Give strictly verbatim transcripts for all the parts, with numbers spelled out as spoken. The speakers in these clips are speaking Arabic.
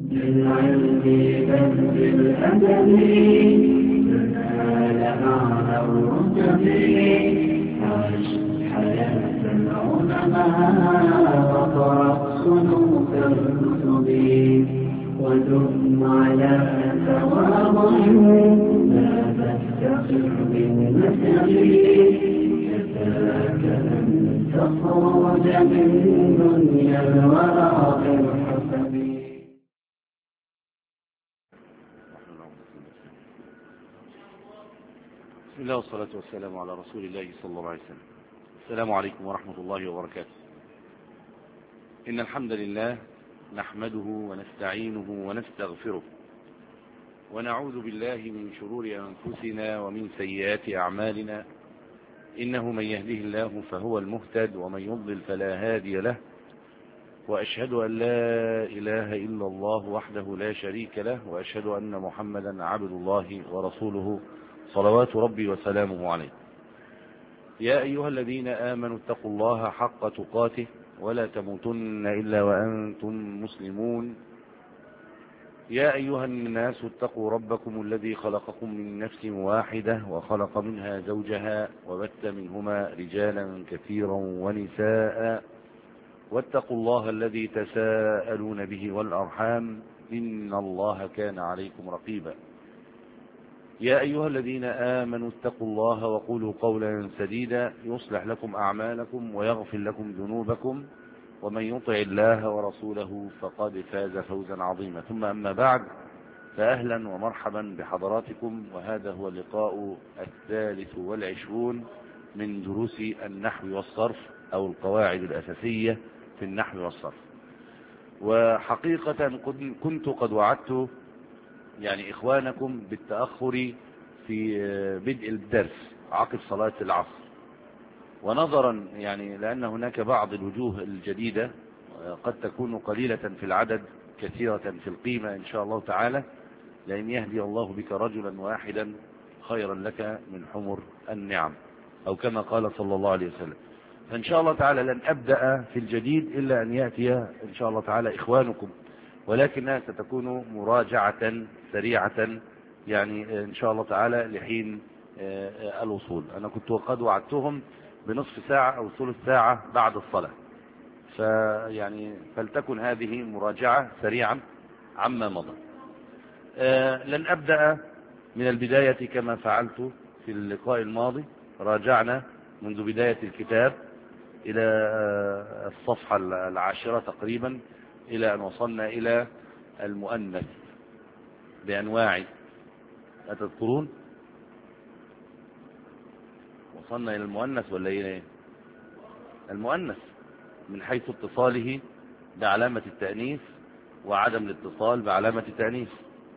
بالعلم بل بالأدب تنال أعلى الرتب. عش حياة العلماء وقرأ صنوف الكتب ودم على تواضع لا تفتخر بالنسب. كفاك أن تخرج من دنيا الورى بالحسب. بسم الله والصلاة والسلام على رسول الله صلى الله عليه وسلم. السلام عليكم ورحمة الله وبركاته. إن الحمد لله نحمده ونستعينه ونستغفره ونعوذ بالله من شرور أنفسنا ومن سيئات أعمالنا. إنه من يهده الله فهو المهتد ومن يضلل فلا هادي له. وأشهد أن لا إله إلا الله وحده لا شريك له وأشهد أن محمدا عبد الله ورسوله صلوات ربي وسلامه عليه. يا أيها الذين آمنوا اتقوا الله حق تقاته ولا تموتن إلا وأنتم مسلمون. يا أيها الناس اتقوا ربكم الذي خلقكم من نفس واحدة وخلق منها زوجها وبث منهما رجالا كثيرا ونساء واتقوا الله الذي تساءلون به والأرحام إن الله كان عليكم رقيبا. يا أيها الذين آمنوا اتقوا الله وقولوا قولا سديدا يصلح لكم أعمالكم ويغفر لكم ذنوبكم ومن يطع الله ورسوله فقد فاز فوزا عظيما. ثم أما بعد، فأهلا ومرحبا بحضراتكم، وهذا هو اللقاء الثالث والعشرون من دروس النحو والصرف أو القواعد الأساسية في النحو والصرف. وحقيقة كنت قد وعدت يعني إخوانكم بالتأخر في بدء الدرس عقب صلاة العصر، ونظرا يعني لأن هناك بعض الوجوه الجديدة قد تكون قليلة في العدد كثيرة في القيمة إن شاء الله تعالى، لأن يهدي الله بك رجلا واحدا خيرا لك من حمر النعم، أو كما قال صلى الله عليه وسلم. فإن شاء الله تعالى لن أبدأ في الجديد إلا أن يأتي إن شاء الله تعالى إخوانكم، ولكنها ستكون مراجعة سريعة يعني إن شاء الله تعالى لحين الوصول. أنا كنت قد وعدتهم بنصف ساعة أو ثلث ساعة بعد الصلاة، فيعني فلتكن هذه مراجعة سريعا عما مضى. لن أبدأ من البداية كما فعلت في اللقاء الماضي. راجعنا منذ بداية الكتاب إلى الصفحة العاشرة تقريبا إلى أن وصلنا إلى المؤنث بأنواع. أتذكرون وصلنا إلى المؤنث ولا إلى المؤنث من حيث اتصاله بعلامة التأنيث وعدم الاتصال بعلامة التأنيث؟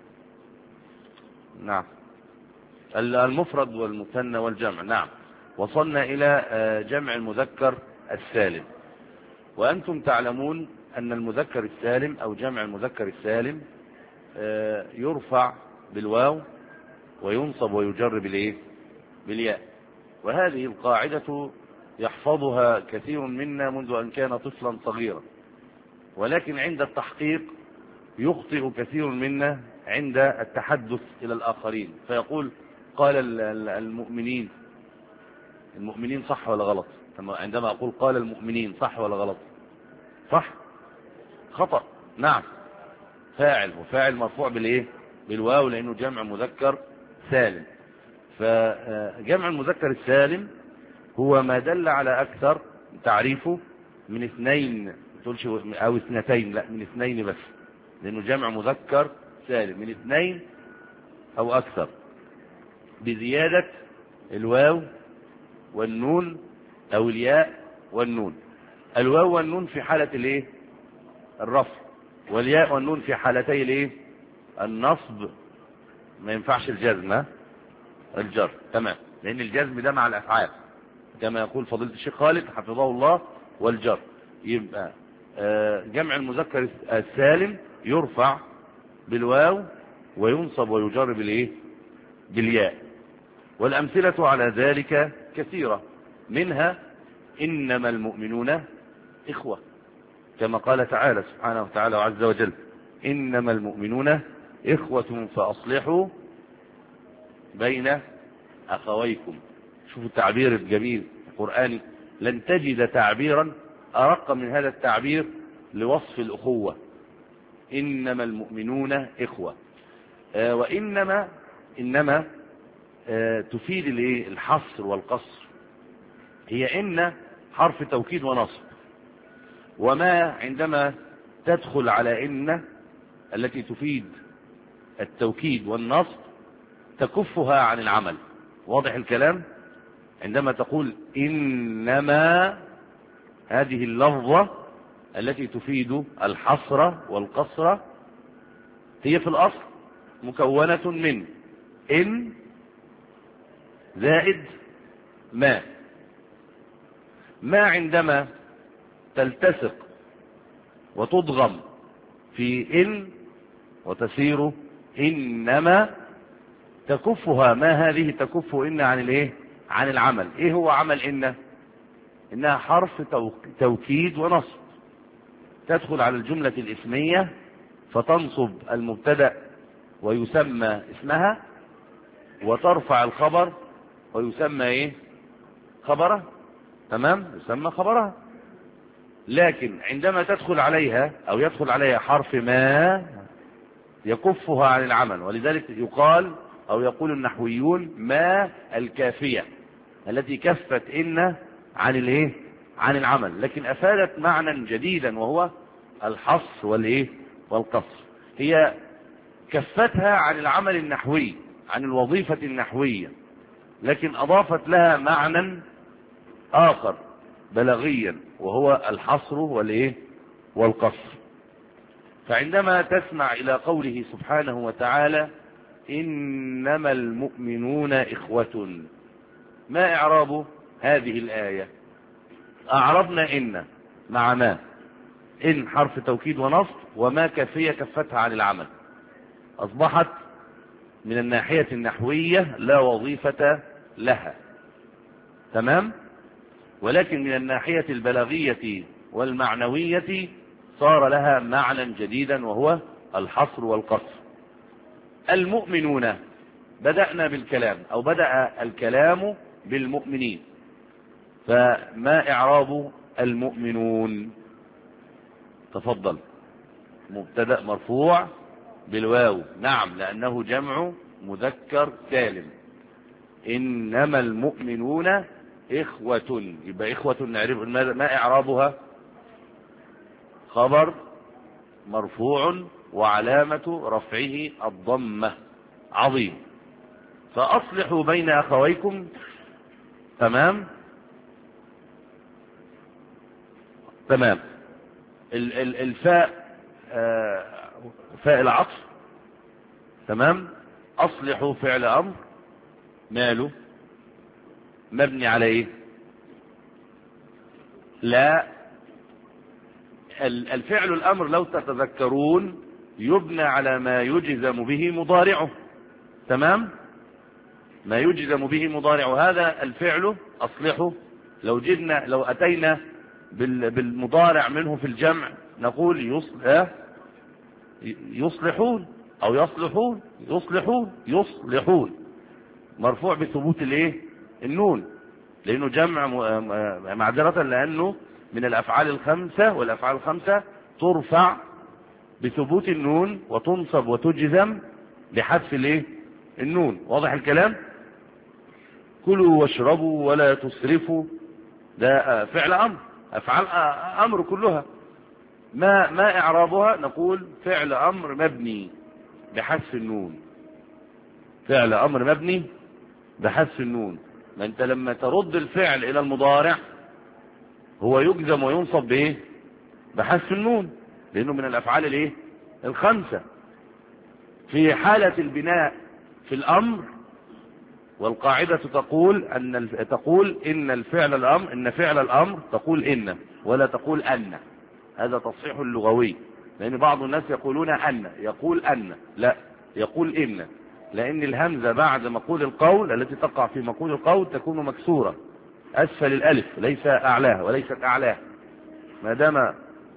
نعم. المفرد والمثنى والجمع. نعم. وصلنا إلى جمع المذكر السالم، وأنتم تعلمون أن المذكر السالم أو جمع المذكر السالم يرفع بالواو وينصب ويجر بالإيه؟ بالياء. وهذه القاعدة يحفظها كثير منا منذ أن كان طفلا صغيرا، ولكن عند التحقيق يخطئ كثير منا عند التحدث إلى الآخرين، فيقول قال المؤمنين. المؤمنين صح ولا غلط؟ عندما أقول قال المؤمنين صح ولا غلط؟ صح؟ خطأ. نعم. فاعل، وفاعل مرفوع بالإيه؟ بالواو، لأنه جمع مذكر سالم. فجمع المذكر السالم هو ما دل على أكثر تعريفه من اثنين، تقولش أو اثنتين، لا من اثنين بس، لأنه جمع مذكر سالم من اثنين أو أكثر، بزيادة الواو والنون أو الياء والنون. الواو والنون في حالة الايه؟ الرفع، والياء والنون في حالتي الايه؟ النصب. ما ينفعش الجزم، الجر. تمام، لأن الجزم ده مع الأفعال كما يقول فضيلة الشيخ خالد حفظه الله، والجر. يبقى جمع المذكر السالم يرفع بالواو وينصب ويجر بالايه؟ بالياء. والأمثلة على ذلك كثيرة، منها إنما المؤمنون إخوة، كما قال تعالى سبحانه وتعالى وعز وجل إنما المؤمنون إخوة فأصلحوا بين أخويكم. شوفوا التعبير الجميل القرآني، لن تجد تعبيرا أرق من هذا التعبير لوصف الأخوة. إنما المؤمنون إخوة. آه وإنما إنما آه تفيد الحصر والقصر. هي إن حرف توكيد ونصب، وما عندما تدخل على إن التي تفيد التوكيد والنصب تكفها عن العمل. واضح الكلام؟ عندما تقول إنما، هذه اللفظة التي تفيد الحصر والقصر هي في الأصل مكونة من إن زائد ما. ما عندما تلتصق وتضغم في إن وتسير إنما تكفها. ما هذه تكف إن عن الإيه؟ عن العمل. إيه هو عمل إن؟ إنها حرف توكيد ونصب، تدخل على الجملة الاسمية فتنصب المبتدأ ويسمى اسمها، وترفع الخبر ويسمى إيه؟ خبره. تمام؟ يسمى خبرها. لكن عندما تدخل عليها أو يدخل عليها حرف ما يكفها عن العمل، ولذلك يقال أو يقول النحويون ما الكافية التي كفت إن عن الايه؟ عن العمل، لكن افادت معنى جديدا وهو الحصر والايه؟ والقصر. هي كفتها عن العمل النحوي، عن الوظيفة النحوية، لكن اضافت لها معنى اخر بلاغيا وهو الحصر والايه؟ والقصر. فعندما تسمع الى قوله سبحانه وتعالى انما المؤمنون اخوة، ما اعراب هذه الآية؟ أعربنا إن مع ما. إن حرف توكيد ونصب، وما كافية كفتها عن العمل، أصبحت من الناحية النحوية لا وظيفة لها. تمام؟ ولكن من الناحية البلاغية والمعنوية صار لها معنى جديدا وهو الحصر والقصر. المؤمنون، بدأنا بالكلام أو بدأ الكلام بالمؤمنين، فما إعراب المؤمنون؟ تفضل. مبتدأ مرفوع بالواو. نعم، لأنه جمع مذكر سالم. إنما المؤمنون إخوة، يبقى إخوة نعرف ما إعرابها؟ خبر مرفوع وعلامة رفعه الضمة. عظيم. فأصلحوا بين أخويكم. تمام تمام. الفاء فاء العطف. تمام. أصلحوا فعل أمر ماله مبني على ايه؟ لا، الفعل الأمر لو تتذكرون يبنى على ما يجزم به مضارعه. تمام. ما يجزم به مضارعه، هذا الفعل أصلحه. لو جدنا لو أتينا بالمضارع منه في الجمع نقول يصلح يصلحون أو يصلحون يصلحون يصلحون، مرفوع بثبوت الايه؟ النون، لأنه جمع معذرة، لأنه من الأفعال الخمسة، والأفعال الخمسة ترفع بثبوت النون وتنصب وتجزم بحذف الايه؟ النون. واضح الكلام؟ كلوا واشربوا ولا تسرفوا، ده فعل أمر، أفعال أمر كلها. ما ما إعرابها؟ نقول فعل أمر مبني بحذف النون. فعل أمر مبني بحذف النون. ما أنت لما ترد الفعل إلى المضارع هو يجزم وينصب بإيه؟ بحذف النون، لأنه من الأفعال الإيه؟ الخمسة. في حالة البناء في الأمر، والقاعدة تقول أن تقول إن الفعل الأمر إن فعل الأمر تقول إن ولا تقول أن. هذا تصحيح لغوي، لأن بعض الناس يقولون أن، يقول أن، لا، يقول إن، لأن الهمزة بعد مقول القول التي تقع في مقول القول تكون مكسورة أسفل الألف، ليس أعلاها وليست أعلاها. ما دام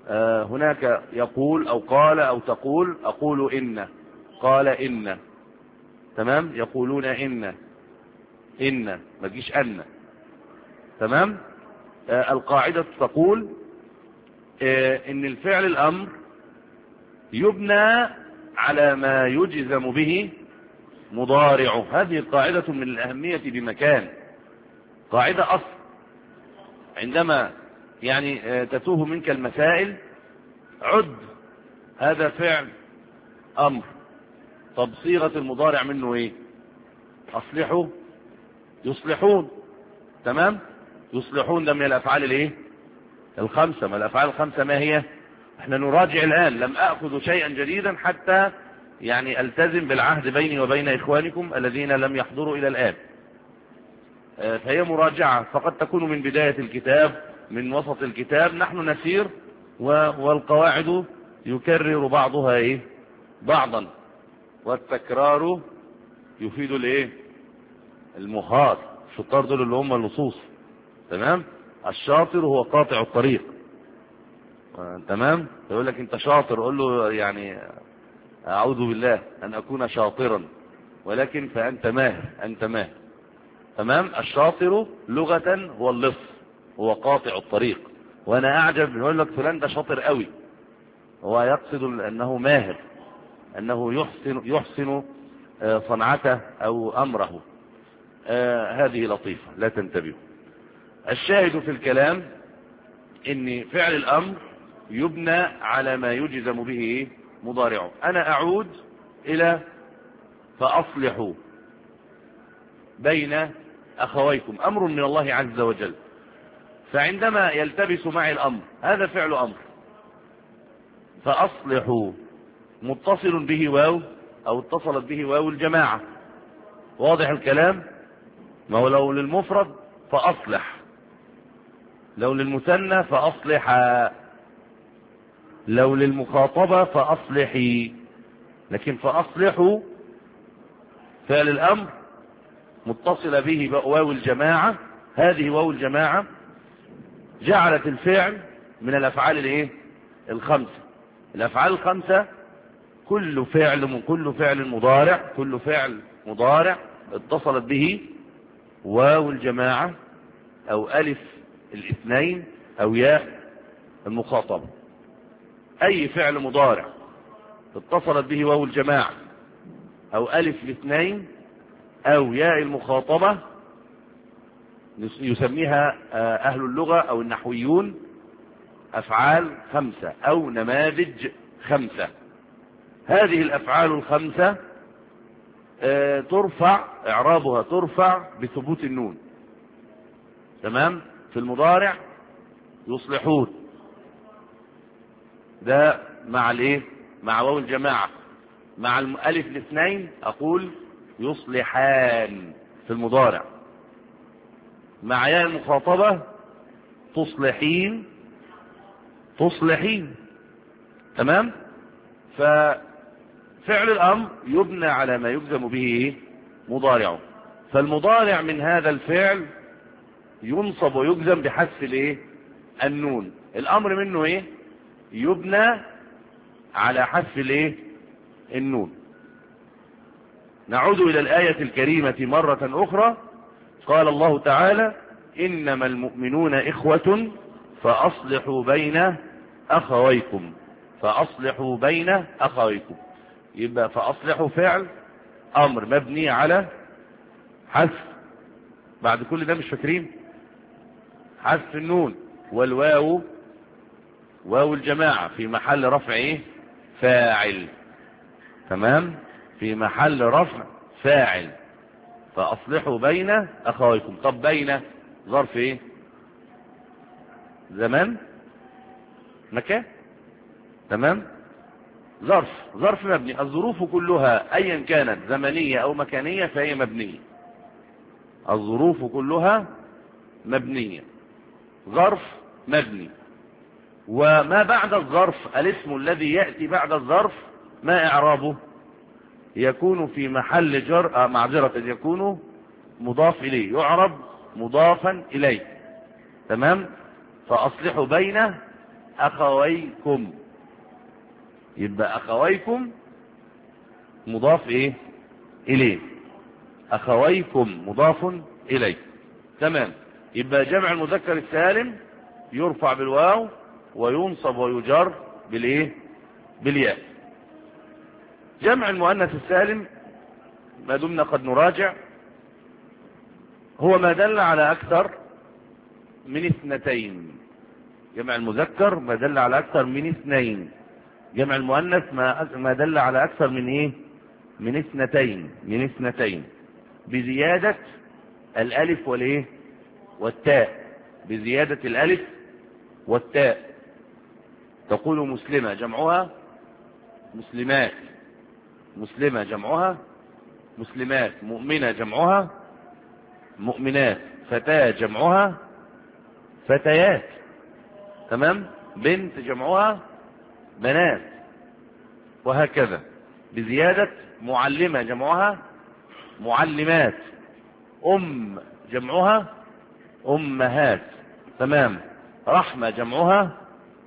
آه هناك يقول أو قال أو تقول، أقول إن، قال إن، تمام، يقولون إن، إن ما تجيش أن، تمام. آه القاعدة تقول آه إن الفعل الأمر يبنى على ما يجزم به مضارعه. هذه قاعدة من الأهمية بمكان، قاعدة أصل. عندما يعني تتوه منك المسائل عد هذا فعل أمر، طب صيغة المضارع منه إيه؟ أصلحوا، يصلحون، تمام. يصلحون ده من الأفعال الإيه؟ الخمسة. ما الأفعال الخمسة ما هي؟ احنا نراجع الآن، لم أخذ شيئا جديدا حتى يعني التزم بالعهد بيني وبين إخوانكم الذين لم يحضروا إلى الآن. فهي مراجعة، فقد تكون من بداية الكتاب، من وسط الكتاب، نحن نسير والقواعد يكرر بعضها ايه بعضا، والتكرار يفيد الايه المخاط. الشطار دول اللي هم اللصوص، تمام. الشاطر هو قاطع الطريق، تمام. يقول لك انت شاطر، قول له يعني اعوذ بالله ان اكون شاطرا، ولكن فانت ماهر، انت ماهر، تمام. الشاطر لغة هو اللص، هو قاطع الطريق. وانا اعجب يقول لك فلان ده شاطر قوي، هو يقصد انه ماهر، انه يحسن يحسن صنعته او امره. آه هذه لطيفة لا تنتبهوا. الشاهد في الكلام ان فعل الامر يبنى على ما يجزم به مضارعه. انا اعود الى فاصلحوا بين اخويكم، امر من الله عز وجل. فعندما يلتبس معي الامر، هذا فعل امر، فاصلحوا متصل به واو او اتصلت به واو الجماعة، واضح الكلام. ما هو لو للمفرد فاصلح، لو للمثنى فاصلحا، لو للمخاطبة فاصلحي، لكن فاصلحوا فعل الامر متصل به واو الجماعة. هذه واو الجماعة جعلت الفعل من الافعال الايه الخمسة. الافعال الخمسة كل فعل من كل فعل مضارع، كل فعل مضارع اتصلت به واو الجماعة او الف الاثنين او ياء المخاطبة. اي فعل مضارع اتصلت به واو الجماعة او الف الاثنين او ياء المخاطبة يسميها اهل اللغة او النحويون افعال خمسة او نماذج خمسة. هذه الافعال الخمسة ترفع اعرابها، ترفع بثبوت النون، تمام. في المضارع يصلحون، ده مع الايه مع واو الجماعة. مع الالف الاثنين اقول يصلحان في المضارع. مع ياء المخاطبة تصلحين، تصلحين، تمام. ففعل الامر يبنى على ما يجزم به مضارعه. فالمضارع من هذا الفعل ينصب ويجزم بحذف الايه النون. الامر منه ايه يبنى على حذف الايه النون. نعود الى الاية الكريمة مرة اخرى. قال الله تعالى انما المؤمنون اخوة فاصلحوا بين اخويكم، فاصلحوا بين اخويكم. يبقى فاصلحوا فعل امر مبني على حذف، بعد كل ده مش فاكرين حذف النون، والواو واو الجماعة في محل رفع ايه فاعل، تمام، في محل رفع فاعل. فاصلحوا بين اخويكم. طب بين ظرف ايه زمان مكان، تمام. ظرف ظرف مبني. الظروف كلها ايا كانت زمنية او مكانية فهي مبنية. الظروف كلها مبنية، ظرف مبني. وما بعد الظرف الاسم الذي يأتي بعد الظرف ما اعرابه؟ يكون في محل جر آه معذرة يكون مضاف اليه، يعرب مضافا اليه، تمام. فاصلحوا بين أخويكم. يبقى أخويكم مضاف إيه إليه، أخويكم مضاف إليه. تمام. يبقى جمع المذكر السالم يرفع بالواو وينصب ويجر بالإيه بالياء. جمع المؤنث السالم ما دمنا قد نراجع هو ما دل على أكثر من اثنتين. جمع المذكر ما دل على أكثر من اثنين. جمع المؤنث ما ما دل على أكثر من إيه من اثنتين من اثنتين بزيادة الألف والإيه والتاء، بزيادة الألف والتاء. تقول مسلمة جمعها مسلمات، مسلمة جمعها مسلمات، مؤمنة جمعها مؤمنات، فتاة جمعها فتيات. تمام. بنت جمعها بنات، وهكذا بزيادة. معلمة جمعها معلمات، أم جمعها أمهات. تمام. رحمة جمعها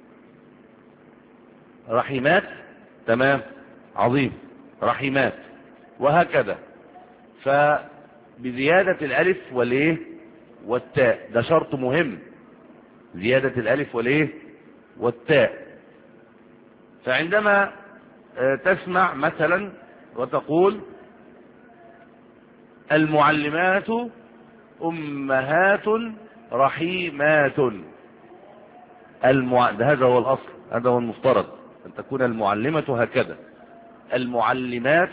رحيمات. تمام. عظيم. رحيمات، وهكذا. فبزيادة الألف والإيه والتاء، ده شرط مهم، زيادة الألف والإيه والتاء. فعندما تسمع مثلا وتقول المعلمات أمهات رحيمات، المع... هذا هو الأصل، هذا هو المفترض أن تكون المعلمة هكذا. المعلمات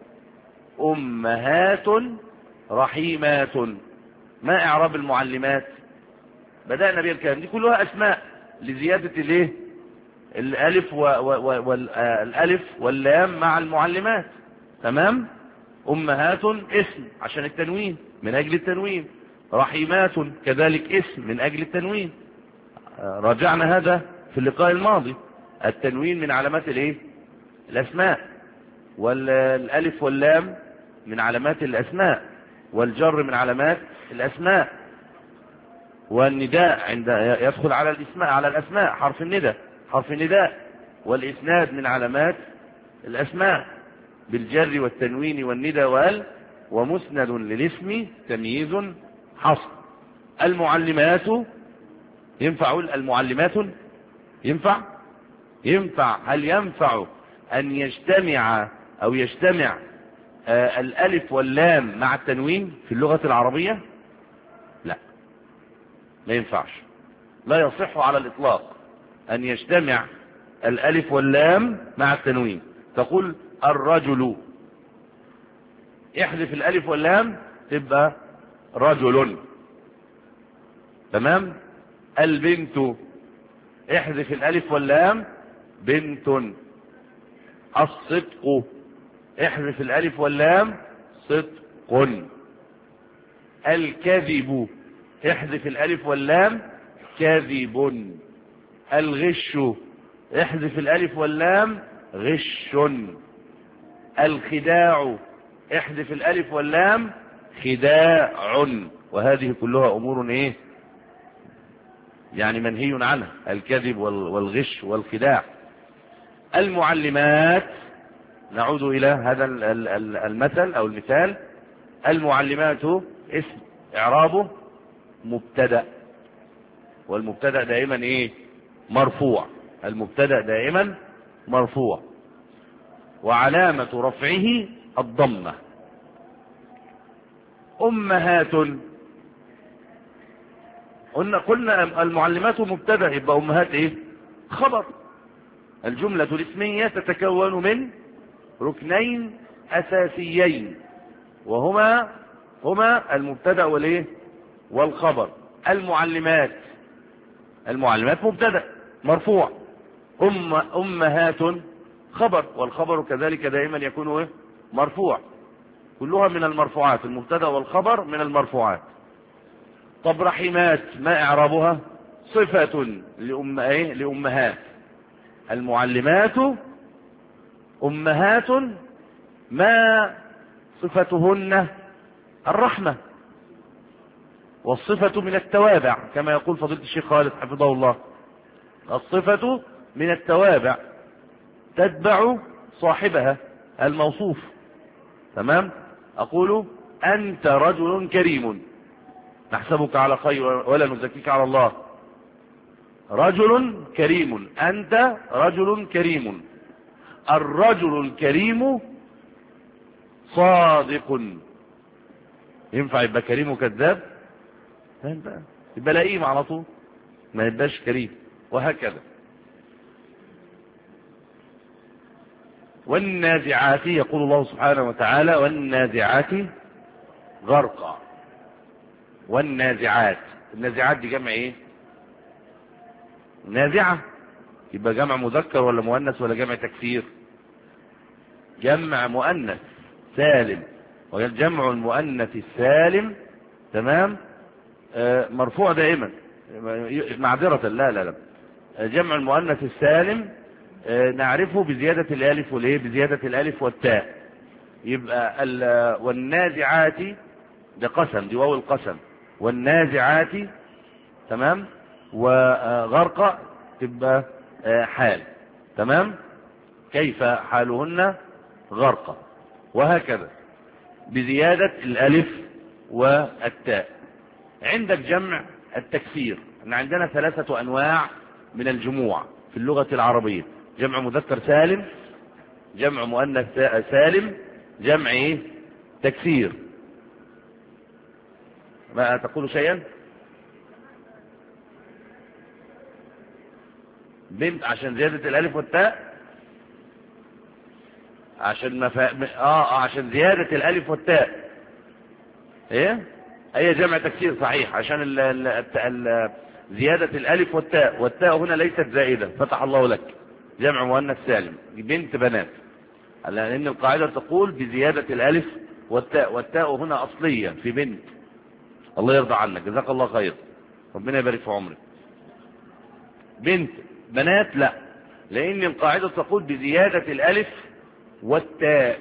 أمهات رحيمات. ما إعراب المعلمات؟ بدأنا بها الكلام، دي كلها أسماء لزيادة الايه الألف والألف واللام مع المعلمات. تمام. أمهات اسم عشان التنوين، من أجل التنوين. رحيمات كذلك اسم من أجل التنوين. راجعنا هذا في اللقاء الماضي. التنوين من علامات الايه الأسماء، والألف واللام من علامات الأسماء، والجر من علامات الأسماء، والنداء عند يدخل على الاسماء على الأسماء حرف النداء حرف النداء، والإسناد من علامات الأسماء بالجر والتنوين والنداء وال، ومسند للاسم تمييز حصر. المعلمات ينفع المعلمات ينفع ينفع هل ينفع أن يجتمع أو يجتمع آه الألف واللام مع التنوين في اللغة العربية؟ لا، ما ينفعش، لا يصح على الإطلاق أن يجتمع الألف واللام مع التنوين. تقول الرجل، احذف الألف واللام تبقى رجل. تمام. البنت، احذف الألف واللام بنت. الصدق، احذف الألف واللام صدق. الكذب، احذف الألف واللام كذب. الغش، احذف الألف واللام غش. الخداع، احذف الألف واللام خداع. وهذه كلها أمور ايه يعني منهي عنها، الكذب والغش والخداع. المعلمات، نعود إلى هذا المثل أو المثال. المعلمات اسم إعرابه مبتدأ، والمبتدأ دائما إيه مرفوع. المبتدأ دائما مرفوع، وعلامة رفعه الضمة. أمهات، قلنا قلنا المعلمات مبتدأ، يبقى أمهات إيه خبر. الجملة الاسمية تتكون من ركنين أساسيين، وهما هما المبتدأ والإيه والخبر. المعلمات، المعلمات مبتدأ مرفوع، أم أمهات خبر، والخبر كذلك دائما يكون إيه مرفوع. كلها من المرفوعات، المبتدأ والخبر من المرفوعات. طب رحيمات ما إعرابها؟ صفة لأم إيه لأمهات. المعلمات أمهات ما صفتهن الرحمة، والصفة من التوابع كما يقول فضيلة الشيخ خالد حفظه الله. الصفة من التوابع تتبع صاحبها الموصوف. تمام. أقول أنت رجل كريم، نحسبك على خير ولا نزكيك على الله. رجل كريم، أنت رجل كريم. الرجل الكريم صادق. ينفع يبقى كريم وكذاب؟ يبقى لئيم على طول، ما يبقاش كريم. وهكذا. والنازعات، يقول الله سبحانه وتعالى والنازعات غرقا. والنازعات، النازعات دي جمع ايه؟ نازعة. يبقى جمع مذكر ولا مؤنث ولا جمع تكسير؟ جمع مؤنث سالم. وجمع المؤنث السالم تمام آه مرفوع دائما، معذرة لا لا لا جمع المؤنث السالم آه نعرفه بزيادة الالف والايه، بزيادة الالف والتاء. يبقى والنازعات ده قسم، دي واو القسم. والنازعات تمام. وغرق تبقى حال. تمام. كيف حالهن؟ غرق. وهكذا بزيادة الالف والتاء. عندك جمع التكسير. ان عندنا ثلاثة انواع من الجموع في اللغة العربية: جمع مذكر سالم، جمع مؤنث سالم، جمع ايه؟ تكسير. ما تقول شيئا؟ بنت عشان زيادة الالف والتاء، عشان ما فا... اه عشان زيادة الالف والتاء. ايه اي جمع تكسير صحيح، عشان ال... ال... ال... زيادة الالف والتاء، والتاء هنا ليست زائدة، فتح الله لك. جمع مؤنث سالم بنت بنات، لان القاعدة تقول بزيادة الالف والتاء، والتاء هنا اصلية في بنت. الله يرضى عنك، جزاك الله خير، ربنا يبارك في عمرك. بنت بنات لا، لان القاعدة تقول بزيادة الالف والتاء،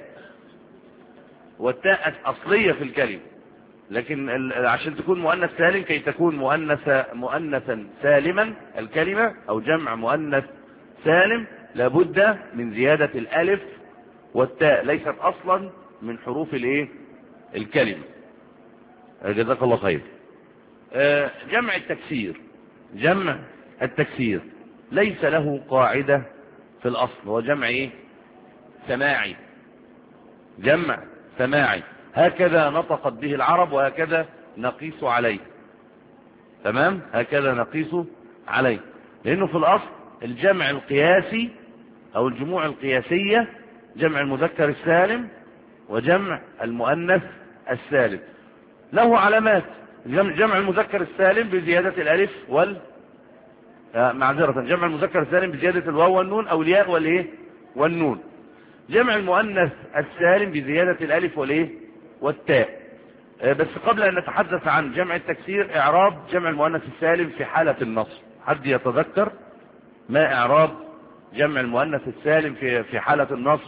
والتاء اصلية في الكلمة. لكن عشان تكون مؤنث سالم، كي تكون مؤنث مؤنثا سالما الكلمة او جمع مؤنث سالم، لابد من زيادة الالف والتاء، ليست اصلا من حروف الايه الكلمة. جزاك الله خير. جمع التكسير، جمع التكسير ليس له قاعدة في الاصل، هو جمع ايه؟ سماعي. جمع سماعي، هكذا نطقت به العرب وهكذا نقيس عليه. تمام، هكذا نقيس عليه، لانه في الاصل الجمع القياسي او الجموع القياسية جمع المذكر السالم وجمع المؤنث السالم. له علامات. جمع المذكر السالم بزيادة الالف وال معذرة جمع المذكر السالم بزيادة الواو والنون او الياء والايه والنون. جمع المؤنث السالم بزيادة الالف والايه والتاء. بس قبل ان نتحدث عن جمع التكسير، اعراب جمع المؤنث السالم في حالة النصب. حد يتذكر ما اعراب جمع المؤنث السالم في في حالة النصب؟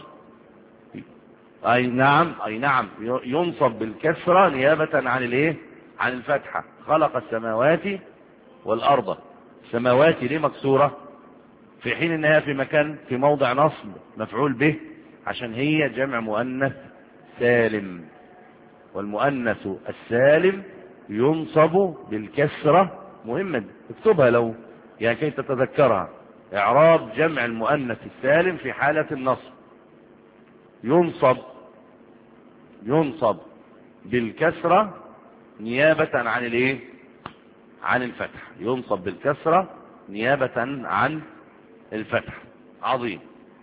اي نعم اي نعم ينصب بالكسرة نيابة عن الايه عن الفتحة. خلق السماوات والارض. السماوات ليه مكسورة في حين انها في مكان في موضع نصب مفعول به؟ عشان هي جمع مؤنث سالم، والمؤنث السالم ينصب بالكسرة. مهمة اكتبها لو يعني كي تتذكرها. اعراب جمع المؤنث السالم في حالة النصب: ينصب ينصب بالكسرة نيابة عن الايه عن الفتح. ينصب بالكسرة نيابة عن الفتح. عظيم.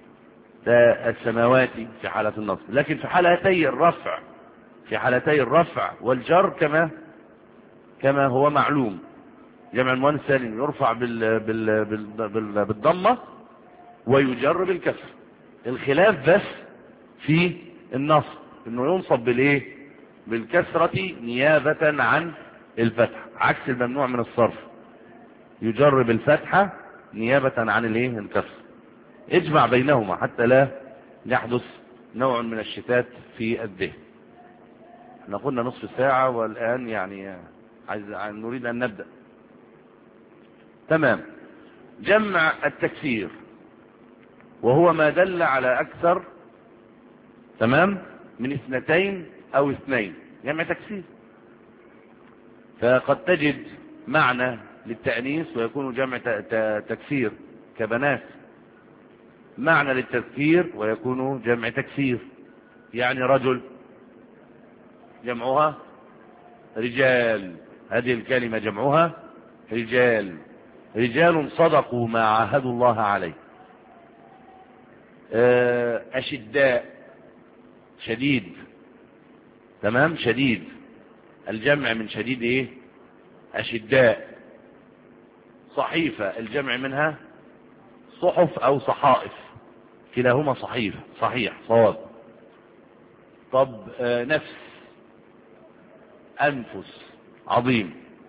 ده السماوات في حالة النصب. لكن في حالتي الرفع في حالتي الرفع والجر كما كما هو معلوم، جمع المؤنث السالم يرفع بال بال بال بال بالضمة ويجر بالكسر. الخلاف بس في النصب، انه ينصب بالايه بالكسرة نيابة عن الفتح، عكس الممنوع من الصرف، يجر بالفتحة نيابة عن الايه الكسر. اجمع بينهما حتى لا يحدث نوع من الشتات في الذهن. احنا قلنا نصف ساعة والآن يعني عايز نريد أن نبدأ. تمام. جمع التكسير وهو ما دل على أكثر تمام من اثنتين أو اثنين، جمع تكسير. فقد تجد معنى للتأنيث ويكون جمع تكسير كبنات، معنى للتذكير ويكون جمع تكسير، يعني رجل جمعها رجال، هذه الكلمة جمعها رجال، رجال صدقوا ما عاهدوا الله عليه. أشداء شديد، تمام، شديد، الجمع من شديد ايه؟ أشداء. صحيفة الجمع منها صحف أو صحائف، كلاهما صحيفة، صحيح، صواب. طب نفس، أنفس، عظيم.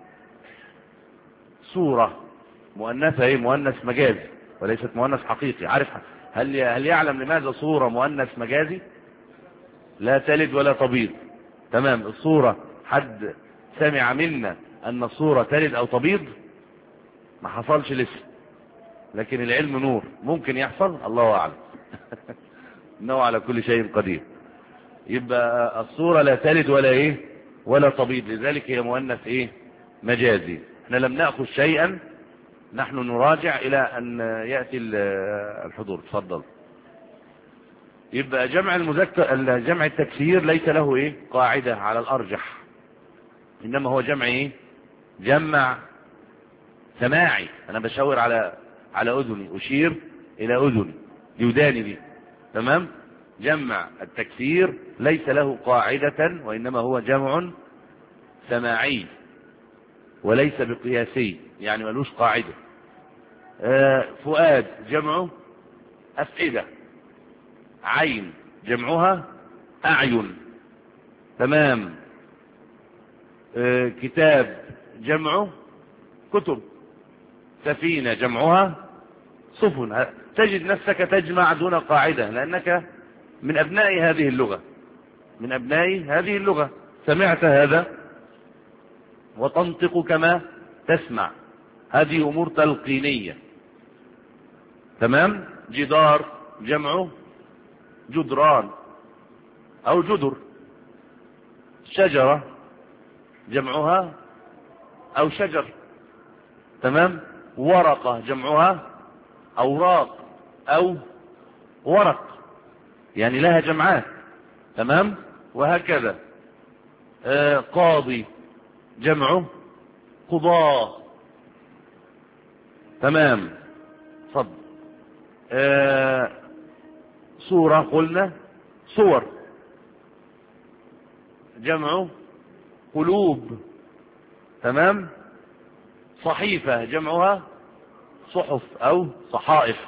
صورة مؤنثة ايه؟ مؤنث مجازي وليست مؤنث حقيقي. عارف هل هل يعلم لماذا صورة مؤنث مجازي؟ لا تلد ولا تبيض. تمام. الصورة حد سمع منا أن الصورة تلد أو تبيض؟ ما حصلش لسه، لكن العلم نور، ممكن يحصل، الله أعلم. إنه على كل شيء قدير. يبقى الصورة لا تلد ولا إيه ولا تبيض، لذلك هي مؤنث إيه؟ مجازي. احنا لم نأخذ شيئا، نحن نراجع إلى أن يأتي الحضور. تفضل. يبقى جمع المذكر، جمع التكسير ليس له ايه؟ قاعدة على الارجح، انما هو جمع ايه؟ جمع سماعي. انا بشاور على على اذني، اشير الى اذني، يوداني دي، تمام. جمع التكسير ليس له قاعدة، وانما هو جمع سماعي وليس بقياسي، يعني ملوش قاعدة. آه فؤاد جمعه افئدة، عين جمعها أعين، تمام. آه كتاب جمعه كتب، سفينة جمعها سفن. تجد نفسك تجمع دون قاعدة، لأنك من أبناء هذه اللغة، من أبناء هذه اللغة، سمعت هذا وتنطق كما تسمع، هذه أمور تلقينية، تمام. جدار جمعه جدران أو جدر. شجرة جمعها أو شجر، تمام. ورقة جمعها أوراق أو ورق، يعني لها جمعات، تمام. وهكذا. آه قاضي جمعه قضاة، تمام. صد. آه صورة قلنا صور، جمعه قلوب، تمام. صحيفة جمعها صحف أو صحائف.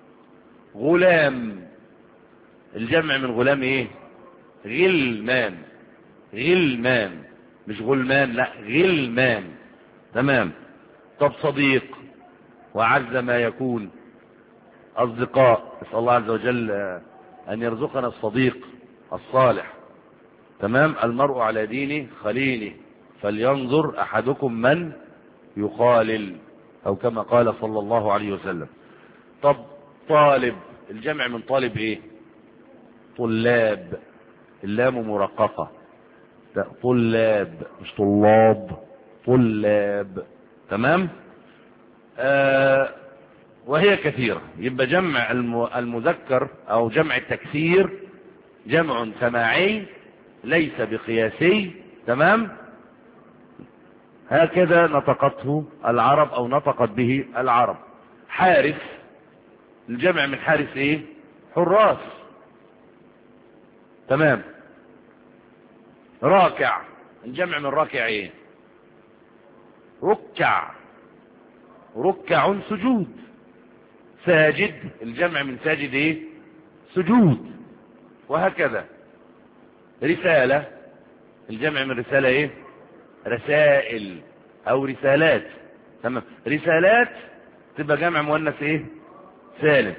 غلام الجمع من غلام ايه؟ غلمان، غلمان، مش غلمان، لا غلمان، تمام. طب صديق وعز ما يكون، أصدقاء، نسأل الله عز وجل أن يرزقنا الصديق الصالح، تمام. المرء على دين خليله فلينظر أحدكم من يخالل، أو كما قال صلى الله عليه وسلم. طب طالب الجمع من طالب ايه؟ طلاب، اللام مرققة، طلاب مش طلاب، طلاب، تمام. آه وهي كثيرة. يبقى جمع المذكر او جمع التكسير جمع سماعي ليس بقياسي، تمام. هكذا نطقته العرب او نطقت به العرب. حارس الجمع من حارس ايه؟ حراس، تمام. راكع الجمع من راكع ايه؟ ركع، ركع سجود. ساجد الجمع من ساجد ايه؟ سجود. وهكذا. رسالة الجمع من رسالة ايه؟ رسائل او رسالات، تمام. رسالات تبقى جمع مؤنث ايه؟ سالم.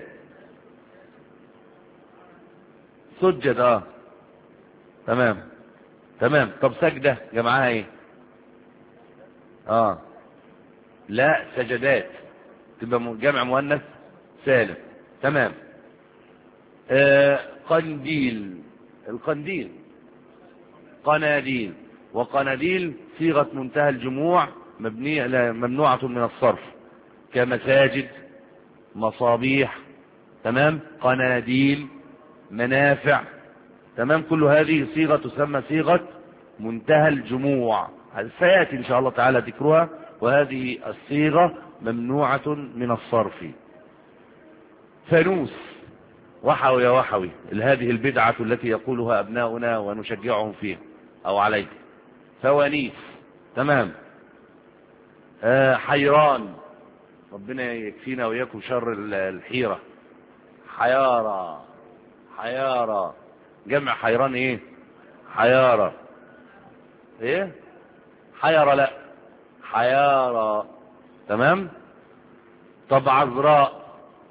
سجد، اه تمام تمام. طب سجدة جمعها ايه؟ اه لا سجدات، تبقى جمع مؤنث سالم. تمام. آه قنديل، القنديل قناديل، وقناديل صيغة منتهى الجموع مبنية ممنوعة من الصرف، كمساجد، مصابيح. تمام. قناديل، منافع. تمام. كل هذه صيغة تسمى صيغة منتهى الجموع، سيأتي إن شاء الله تعالى ذكرها، وهذه الصيغة ممنوعة من الصرف. فانوس، وحوي يا وحوي، هذه البدعة التي يقولها أبناؤنا ونشجعهم فيها أو عليها. فوانيس. تمام. آه حيران، ربنا يكفينا وإياكم شر الحيرة. حيارة، حيارة، جمع حيران ايه؟ حيارة. ايه؟ حيرة، لا، حيارة. تمام. طب عذراء،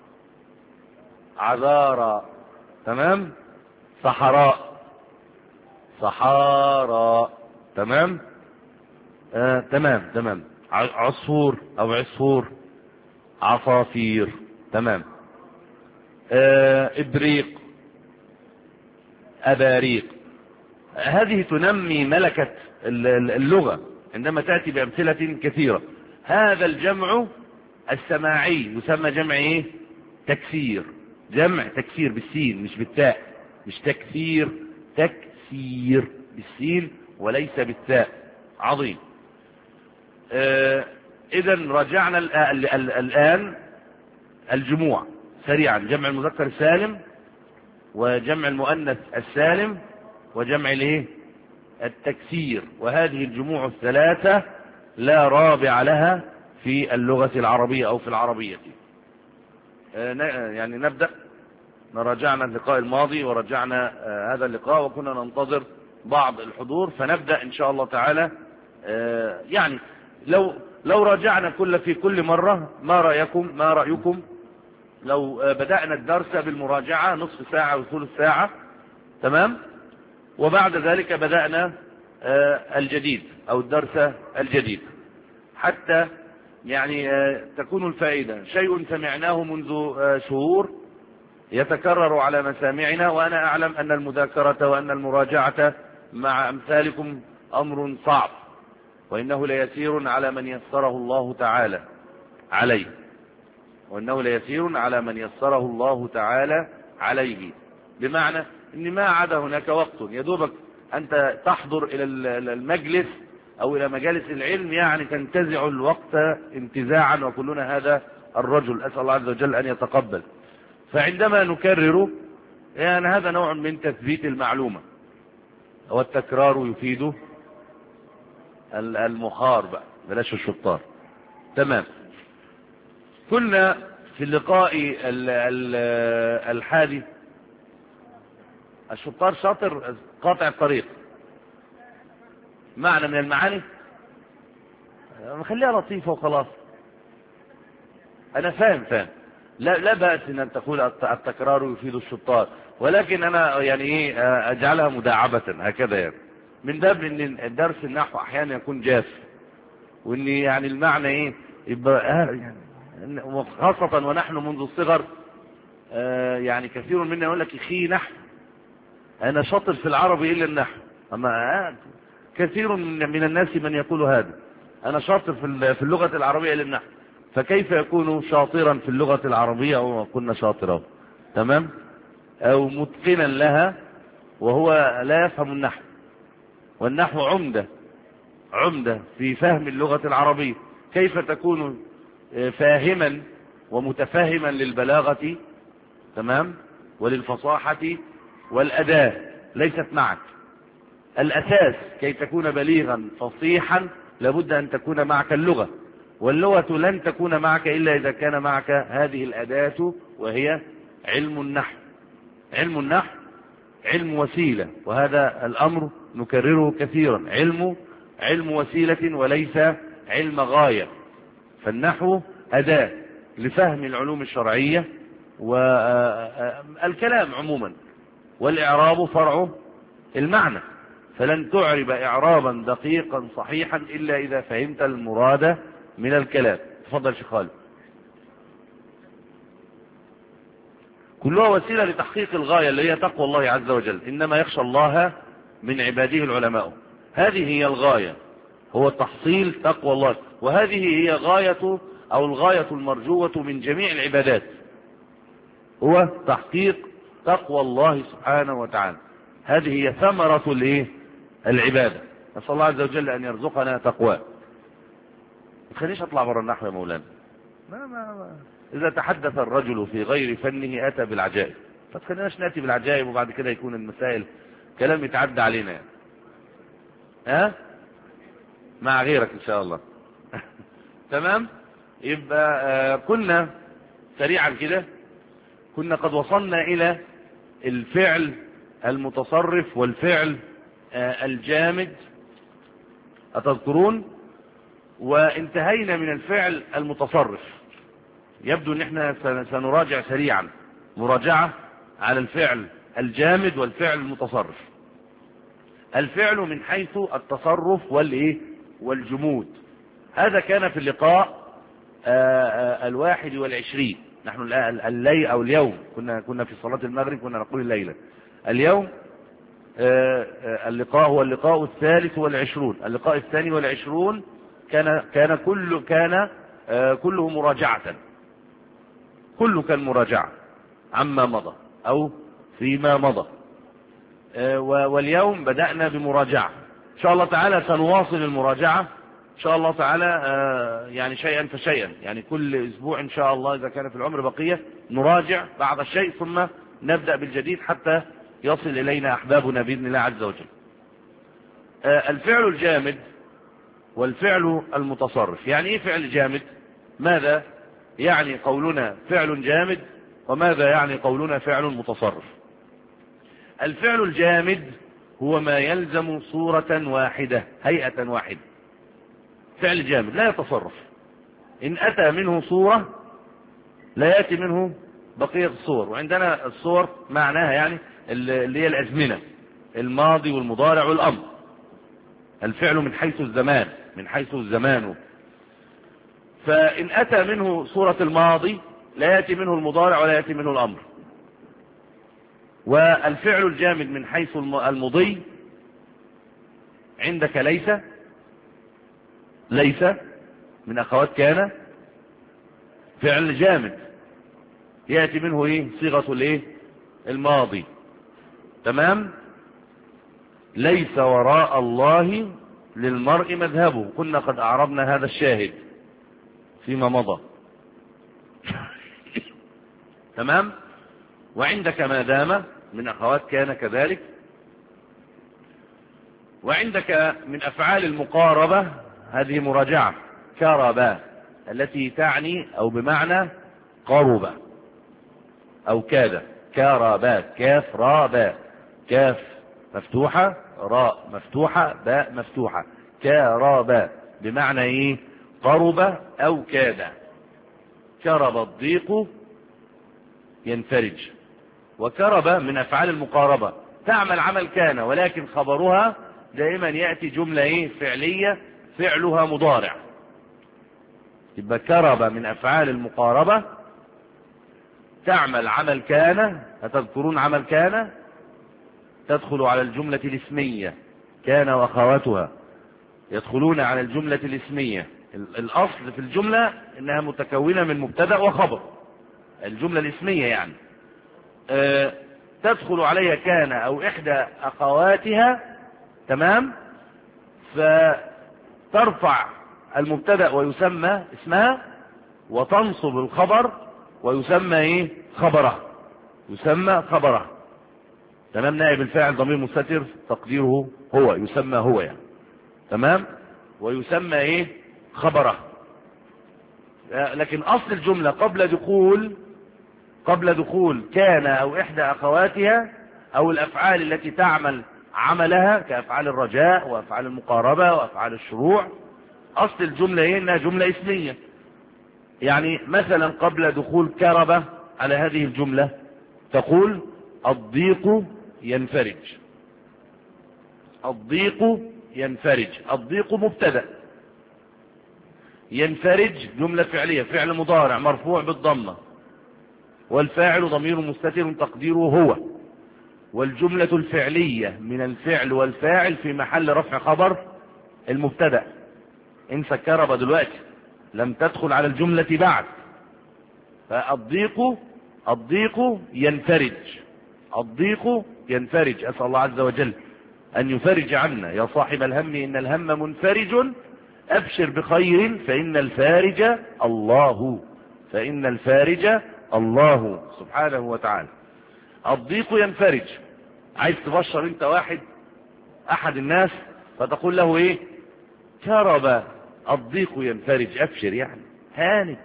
عذارى. تمام. صحراء، صحارى. تمام. آه تمام تمام. عصفور او عصفور، عصافير. تمام. آه ابريق، اباريق. هذه تنمي ملكة اللغة عندما تأتي بأمثلة كثيرة. هذا الجمع السماعي يسمى جمع ايه؟ تكسير. جمع تكسير بالسين مش بالتاء، مش تكسير، تكسير بالسين وليس بالتاء. عظيم. آه اذا رجعنا الآن الجموع سريعا: جمع المذكر السالم، وجمع المؤنث السالم، وجمع الايه؟ التكسير. وهذه الجموع الثلاثة لا رابع لها في اللغة العربية او في العربية. يعني نبدأ، نراجعنا اللقاء الماضي ورجعنا هذا اللقاء وكنا ننتظر بعض الحضور، فنبدأ ان شاء الله تعالى. يعني لو لو راجعنا كل في كل مرة، ما رأيكم ما رأيكم لو بدأنا الدرس بالمراجعة نصف ساعة وثلث ساعة؟ تمام. وبعد ذلك بدأنا الجديد او الدرس الجديد، حتى يعني تكون الفائدة شيء سمعناه منذ شهور يتكرر على مسامعنا. وأنا أعلم أن المذاكرة وأن المراجعة مع أمثالكم أمر صعب، وإنه ليسير على من يسره الله تعالى عليه، وإنه ليسير على من يسره الله تعالى عليه. بمعنى أن ما عاد هناك وقت يدوبك أنت تحضر إلى المجلس أو إلى مجالس العلم، يعني تنتزع الوقت انتزاعا، وكلنا هذا الرجل، أسأل الله عز وجل أن يتقبل. فعندما نكرر، يعني هذا نوع من تثبيت المعلومة، والتكرار يفيد المخار بقى، بلاش الشطار. تمام. كنا في اللقاء الحادي الشطار شاطر قاطع الطريق، معنى من المعاني نخليها لطيفة وخلاص. أنا فاهم فاهم لا لا بأس أن تقول التكرار يفيد الشطار، ولكن أنا يعني إيه أجعلها مداعبة هكذا، يعني من باب أن الدرس النحو أحيانا يكون جاف، وأن يعني المعنى إيه يبقى يعني خاصة ونحن منذ الصغر. آه يعني كثير منا يقول لك اخي نحو، انا شاطر في العربي الا النحو. اما آه كثير من الناس من يقول هذا، انا شاطر في اللغة العربية الا النحو. فكيف يكون شاطرا في اللغة العربية وما كنا شاطرا؟ تمام. او متقنا لها وهو لا يفهم النحو، والنحو عمدة عمدة في فهم اللغة العربية. كيف تكون فاهما ومتفهما للبلاغة، تمام، وللفصاحة والأداء؟ ليست معك. الأساس كي تكون بليغا فصيحا لابد أن تكون معك اللغة، واللغة لن تكون معك إلا إذا كان معك هذه الأداة، وهي علم النحو. علم النحو علم وسيلة، وهذا الأمر نكرره كثيرا: علم علم وسيلة وليس علم غاية. فالنحو أداة لفهم العلوم الشرعية والكلام عموما، والإعراب فرع المعنى. فلن تعرب إعرابا دقيقا صحيحا إلا إذا فهمت المراد من الكلام. تفضل شيخ خالد. كلها وسيلة لتحقيق الغاية اللي هي تقوى الله عز وجل. إنما يخشى الله من عباده العلماء. هذه هي الغاية، هو تحصيل تقوى الله، وهذه هي غاية أو الغاية المرجوة من جميع العبادات، هو تحقيق تقوى الله سبحانه وتعالى. هذه هي ثمرة الايه العبادة. نسأل الله عز وجل أن يرزقنا تقواه. ما تخليش أطلع بره النحو يا مولانا. ما ما ما. إذا تحدث الرجل في غير فنه أتى بالعجائب، فتخليناش نأتي بالعجائب وبعد كده يكون المسائل كلام يتعدى علينا يعني. ها مع غيرك إن شاء الله. تمام. يبقى آه كنا سريعا كده كنا قد وصلنا إلى الفعل المتصرف والفعل آه الجامد، أتذكرون؟ وانتهينا من الفعل المتصرف. يبدو ان احنا سنراجع سريعا مراجعة على الفعل الجامد والفعل المتصرف. الفعل من حيث التصرف والايه والجمود، هذا كان في اللقاء الواحد والعشرين. نحن الليل او اليوم كنا كنا في صلاة المغرب كنا نقول الليلة. اليوم اللقاء هو اللقاء الثالث والعشرون. اللقاء الثاني والعشرون كان كان كل كان كله مراجعة، كله كان مراجعة عما مضى أو فيما مضى. واليوم بدأنا بمراجعة إن شاء الله تعالى. سنواصل المراجعة إن شاء الله تعالى يعني شيئا فشيئا، يعني كل أسبوع إن شاء الله إذا كان في العمر بقية نراجع بعض الشيء ثم نبدأ بالجديد حتى يصل إلينا أحبابنا بإذن الله عز وجل. الفعل الجامد والفعل المتصرف. يعني ايه فعل جامد؟ ماذا يعني قولنا فعل جامد وماذا يعني قولنا فعل متصرف؟ الفعل الجامد هو ما يلزم صورة واحدة، هيئة واحدة. فعل جامد لا يتصرف، إن أتى منه صورة لا يأتي منه بقية الصور. وعندنا الصور معناها يعني اللي هي الأزمنة، الماضي والمضارع والأمر. الفعل من حيث الزمان، من حيث الزمان. فإن أتى منه صورة الماضي لا يأتي منه المضارع ولا يأتي منه الأمر. والفعل الجامد من حيث المضي عندك ليس، ليس من أخوات كان فعل جامد يأتي منه إيه صيغة الإيه الماضي. تمام. ليس وراء الله للمرء مذهبه، كنا قد أعربنا هذا الشاهد فيما مضى. تمام. وعندك ما دام من أخوات كان كذلك. وعندك من أفعال المقاربة، هذه مراجعة، كربا التي تعني أو بمعنى قرب أو كاد. كربا، كاف را باء، كاف مفتوحة راء مفتوحة باء مفتوحة. كربا بمعنى ايه؟ قرب او كاد. كرب الضيق ينفرج. وكرب من افعال المقاربة، تعمل عمل كان ولكن خبرها دائما يأتي جملة ايه فعلية فعلها مضارع. يبقى كرب من افعال المقاربة، تعمل عمل كان. هتذكرون عمل كان تدخل على الجملة الاسمية، كان واخواتها يدخلون على الجملة الاسمية. الاصل في الجملة انها متكونة من مبتدأ وخبر، الجملة الاسمية يعني أه تدخل عليها كان او احدى اخواتها. تمام. فترفع المبتدأ ويسمى اسمها، وتنصب الخبر ويسمى ايه خبره، يسمى خبره. تمام. نائب الفاعل ضمير مستتر تقديره هو، يسمى هو يعني. تمام. ويسمى ايه خبره. لكن اصل الجملة قبل دخول قبل دخول كان او احدى اخواتها او الافعال التي تعمل عملها كافعال الرجاء وافعال المقاربة وافعال الشروع، اصل الجملة ايه انها جملة اسمية. يعني مثلا قبل دخول كربة على هذه الجملة تقول الضيق ينفرج. الضيق ينفرج، الضيق مبتدأ، ينفرج جملة فعلية فعل مضارع مرفوع بالضمة. والفاعل ضمير مستتر تقديره هو، والجملة الفعلية من الفعل والفاعل في محل رفع خبر المبتدأ. انسى كرب دلوقتي، لم تدخل على الجملة بعد. فالضيق الضيق ينفرج، الضيق ينفرج. أسأل الله عز وجل أن يفرج عنا. يا صاحب الهم إن الهم منفرج، أبشر بخير فإن الفارج الله، فإن الفارج الله سبحانه وتعالى. الضيق ينفرج. عايز تبشر انت واحد احد الناس فتقول له ايه؟ كرب الضيق ينفرج، ابشر يعني هانت،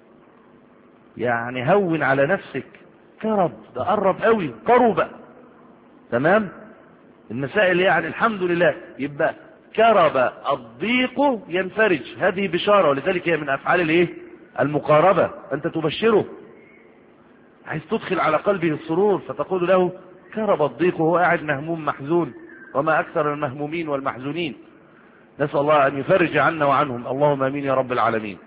يعني هون على نفسك. كرب ده قرب قوي، قرب. تمام. المسائل يعني الحمد لله. يبقى كرب الضيق ينفرج، هذه بشارة، ولذلك هي من افعال الايه؟ المقاربة. انت تبشره، عايز تدخل على قلبه السرور فتقول له كرب الضيق، وهو قاعد مهموم محزون، وما اكثر المهمومين والمحزونين. نسأل الله ان يفرج عنا وعنهم، اللهم امين يا رب العالمين.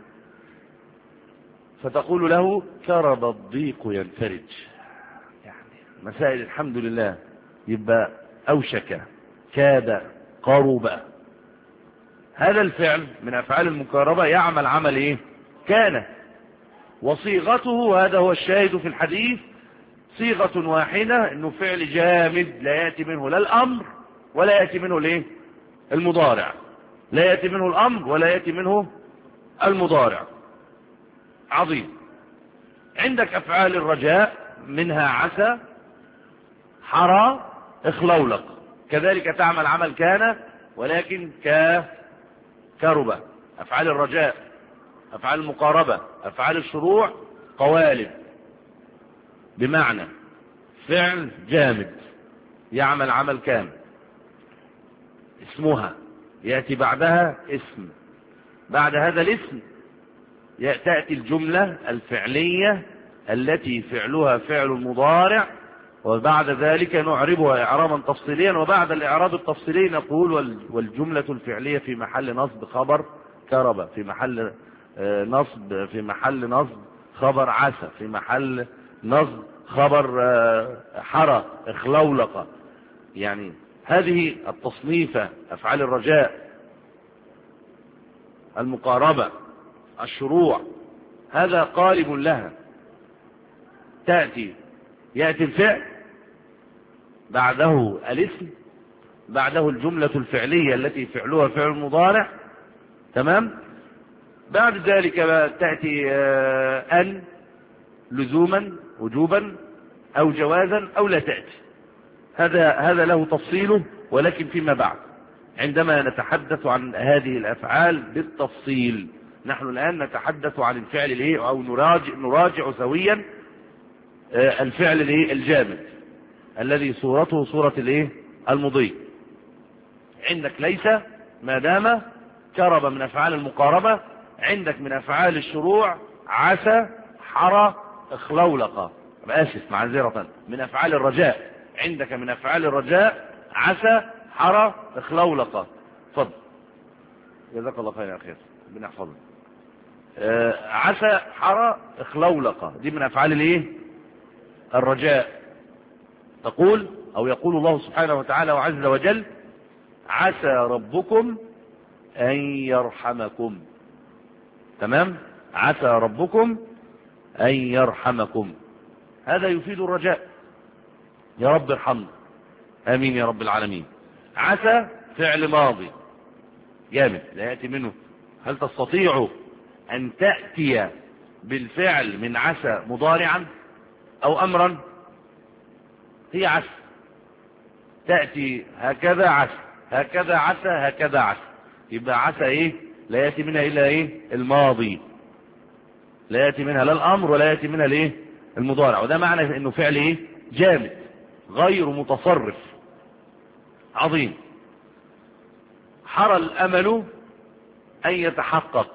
فتقول له كرب الضيق ينفرج، يعني مسائل الحمد لله. يبقى اوشك، كاد، قرب. هذا الفعل من افعال المقاربة يعمل عمل ايه؟ كان. وصيغته، هذا هو الشاهد في الحديث، صيغة واحدة، انه فعل جامد لا يأتي منه لا الامر ولا يأتي منه الايه؟ المضارع. لا يأتي منه الامر ولا يأتي منه المضارع. عظيم. عندك افعال الرجاء منها عسى، حرى، اخلولق، كذلك تعمل عمل كان ولكن ك كربة. افعال الرجاء، افعال المقاربة، افعال الشروع قوالب، بمعنى فعل جامد يعمل عمل كامل، اسمها يأتي بعدها اسم، بعد هذا الاسم تأتي الجملة الفعلية التي فعلها فعل مضارع، وبعد ذلك نعربها إعرابا تفصيليا، وبعد الإعراب التفصيلي نقول والجملة الفعلية في محل نصب خبر كربة، في محل نصب في محل نصب خبر عسى، في محل نصب خبر حرى، اخلولق. يعني هذه التصنيفة، أفعال الرجاء، المقاربة، الشروع، هذا قالب لها. تأتي يأتي الفعل، بعده الاسم، بعده الجملة الفعلية التي فعلها فعل مضارع. تمام. بعد ذلك تأتي أن لزوما وجوبا أو جوازا أو لا تأتي. هذا هذا له تفصيله، ولكن فيما بعد عندما نتحدث عن هذه الأفعال بالتفصيل. نحن الآن نتحدث عن الفعل الايه، أو نراجع نراجع سويا الفعل الايه الجامد الذي صورته صورة الايه المضي. عندك ليس، ما دام كرب من أفعال المقاربة. عندك من أفعال الشروع عسى، حرى، اخلولق. آسف معذرة. من أفعال الرجاء، عندك من أفعال الرجاء عسى، حرى، اخلولق. اتفضل. جزاك الله خير يا أخي، بنحفظه. آه عسى، حرى، اخلولق، دي من أفعال الايه الرجاء. تقول أو يقول الله سبحانه وتعالى وعز وجل عسى ربكم أن يرحمكم. تمام. عسى ربكم أن يرحمكم، هذا يفيد الرجاء، يا رب ارحمنا، آمين يا رب العالمين. عسى فعل ماضي جامد لا يأتي منه. هل تستطيع أن تأتي بالفعل من عسى مضارعا أو أمرا؟ هي عسى، تأتي هكذا عسى، هكذا عسى، هكذا عسى. يبقى عسى ايه؟ لا يأتي منها إلا ايه؟ الماضي، لا يأتي منها لا الأمر ولا يأتي منها الايه؟ المضارع. وده معنى انه فعل ايه؟ جامد غير متصرف. عظيم. حرى الأمل أن يتحقق،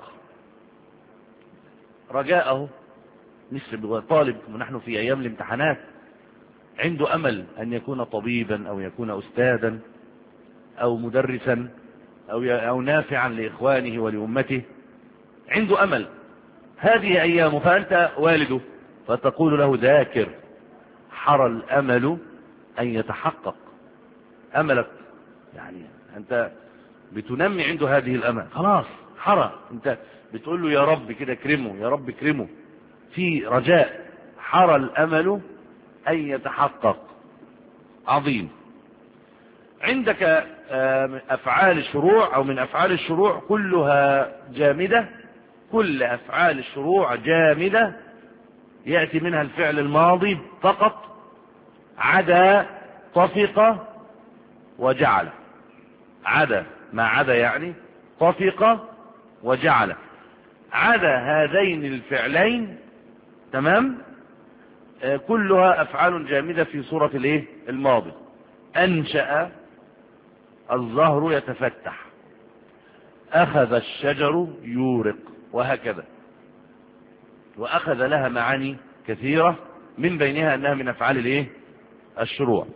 رجاءه مثل طالب ونحن في أيام الامتحانات عنده أمل أن يكون طبيبا أو يكون أستاذا أو مدرسا أو أو نافعا لإخوانه ولأمته، عنده أمل. هذه أيامه، فأنت والده فتقول له ذاكر حرى الأمل أن يتحقق. أملك يعني أنت بتنمي عنده هذه الأمل، خلاص حرى، أنت بتقول له يا رب كده اكرمه، يا رب اكرمه، في رجاء. حرى الأمل أن يتحقق. عظيم. عندك أفعال الشروع أو من أفعال الشروع كلها جامدة، كل أفعال الشروع جامدة يأتي منها الفعل الماضي فقط، عدا طفق وجعل. عدا، ما عدا يعني طفق وجعل، عدا هذين الفعلين تمام، كلها أفعال جامدة في صورة الايه الماضي. أنشأ الزهر يتفتح، أخذ الشجر يورق، وهكذا. وأخذ لها معاني كثيرة، من بينها أنها من أفعال الايه الشروع.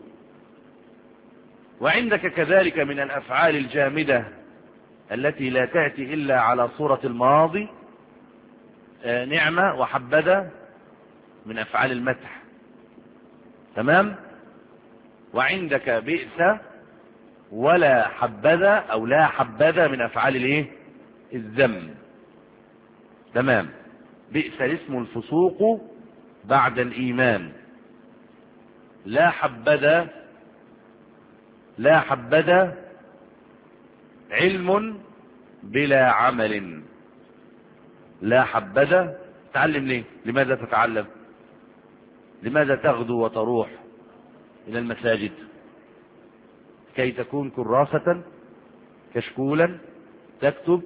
وعندك كذلك من الأفعال الجامدة التي لا تأتي إلا على صورة الماضي نعمة وحبذا، من أفعال المدح تمام. وعندك بئس ولا حبذا أو لا حبذا من أفعال الايه الذم تمام. بئس اسم الفسوق بعد الإيمان. لا حبذا، لا حبذا علم بلا عمل. لا حبذا تعلم ليه؟ لماذا تتعلم؟ لماذا تغدو وتروح إلى المساجد؟ كي تكون كراسة كشكولا تكتب،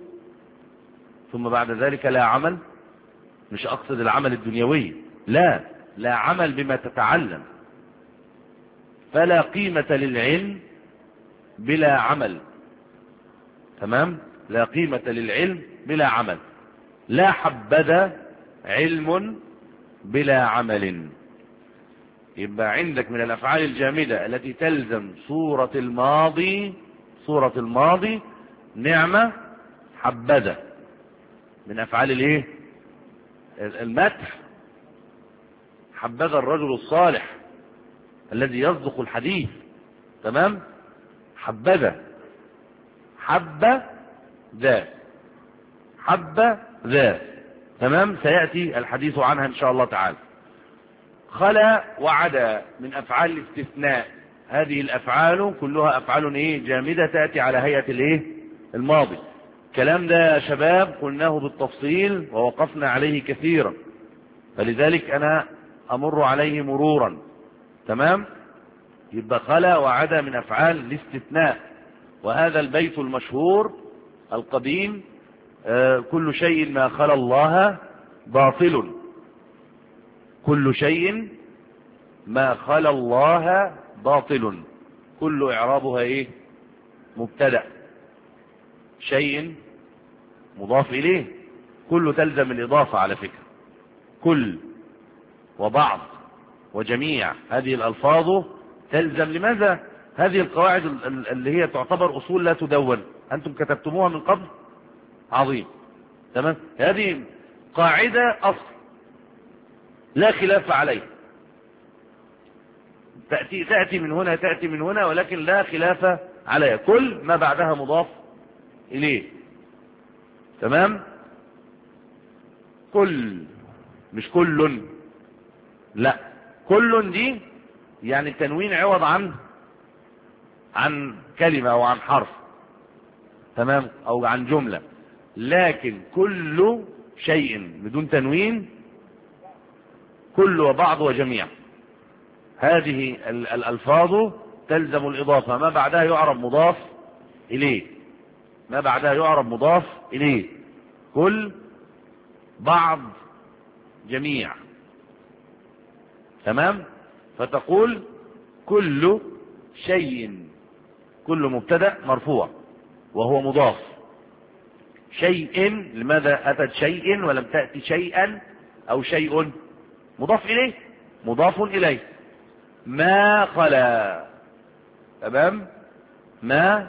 ثم بعد ذلك لا عمل. مش أقصد العمل الدنيوي، لا، لا عمل بما تتعلم. فلا قيمة للعلم بلا عمل تمام. لا قيمة للعلم بلا عمل. لا حبذا علم بلا عمل. يبقى عندك من الأفعال الجامدة التي تلزم صورة الماضي، صورة الماضي نعمة حبذا، من أفعال الايه المدح. حبذا الرجل الصالح الذي يصدق الحديث تمام. حبذا، حب ذا، حب ذا تمام، سيأتي الحديث عنها إن شاء الله تعالى. خلا وعدا من أفعال الاستثناء. هذه الأفعال كلها أفعال إيه جامدة، تأتي على هيئة الإيه الماضي. الكلام ده يا شباب قلناه بالتفصيل ووقفنا عليه كثيرا، فلذلك أنا أمر عليه مرورا تمام. يبقى خلا وعدا من أفعال الاستثناء. وهذا البيت المشهور القديم آه كل شيء ما خلا الله باطل. كل شيء ما خلا الله باطل. كل إعرابها إيه مبتدأ، شيء مضاف إليه. كل تلزم الإضافة على فكرة. كل وبعض وجميع هذه الألفاظ تلزم. لماذا؟ هذه القواعد اللي هي تعتبر أصول لا تدون، أنتم كتبتموها من قبل. عظيم تمام. هذه قاعدة أصل لا خلاف عليه. تأتي, تأتي من هنا تأتي من هنا، ولكن لا خلاف عليها. كل ما بعدها مضاف إليه تمام. كل مش كل، لا، كل دي يعني التنوين عوض عن عن كلمة أو عن حرف تمام، أو عن جملة. لكن كل شيء بدون تنوين، كل وبعض وجميع، هذه الألفاظ تلزم الإضافة. ما بعدها يعرب مضاف إليه، ما بعدها يعرب مضاف إليه. كل، بعض، جميع تمام. فتقول كل شيء، كل مبتدأ مرفوع وهو مضاف. شيء، لماذا أتت شيء ولم تأتي شيئا أو شيء؟ مضاف إليه، مضاف إليه. ما خلا تمام. ما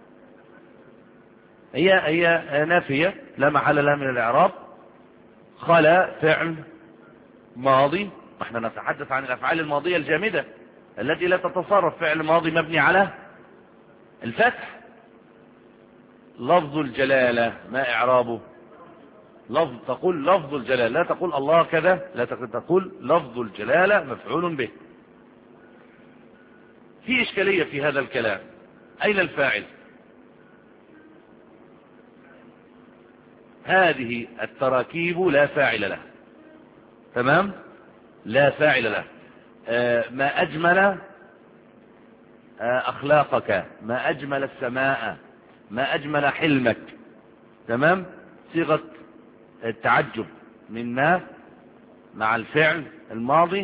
هي هي نافية لا محل لها من الإعراب. خلا فعل ماضي، احنا نتحدث عن الافعال الماضية الجامدة التي لا تتصرف. فعل ماضي مبني على الفتح. لفظ الجلالة ما اعرابه؟ لفظ، تقول لفظ الجلالة، لا تقول الله كذا، لا تقول لفظ الجلالة مفعول به. في اشكالية في هذا الكلام، اين الفاعل؟ هذه التراكيب لا فاعل لها، تمام، لا فاعل له. آه ما أجمل آه أخلاقك، ما أجمل السماء، ما أجمل حلمك، تمام. صيغة التعجب من ما مع الفعل الماضي،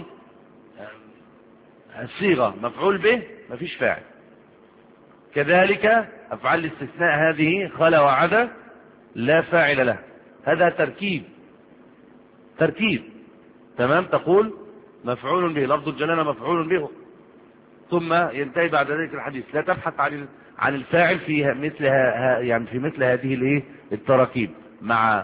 الصيغة مفعول به ما فيش فاعل. كذلك أفعال الاستثناء هذه خلا وعدا لا فاعل له، هذا تركيب تركيب تمام. تقول مفعول به، لفظ الجلالة مفعول به، ثم ينتهي بعد ذلك الحديث. لا تبحث عن عن الفاعل في مثل يعني في مثل هذه الايه التراكيب مع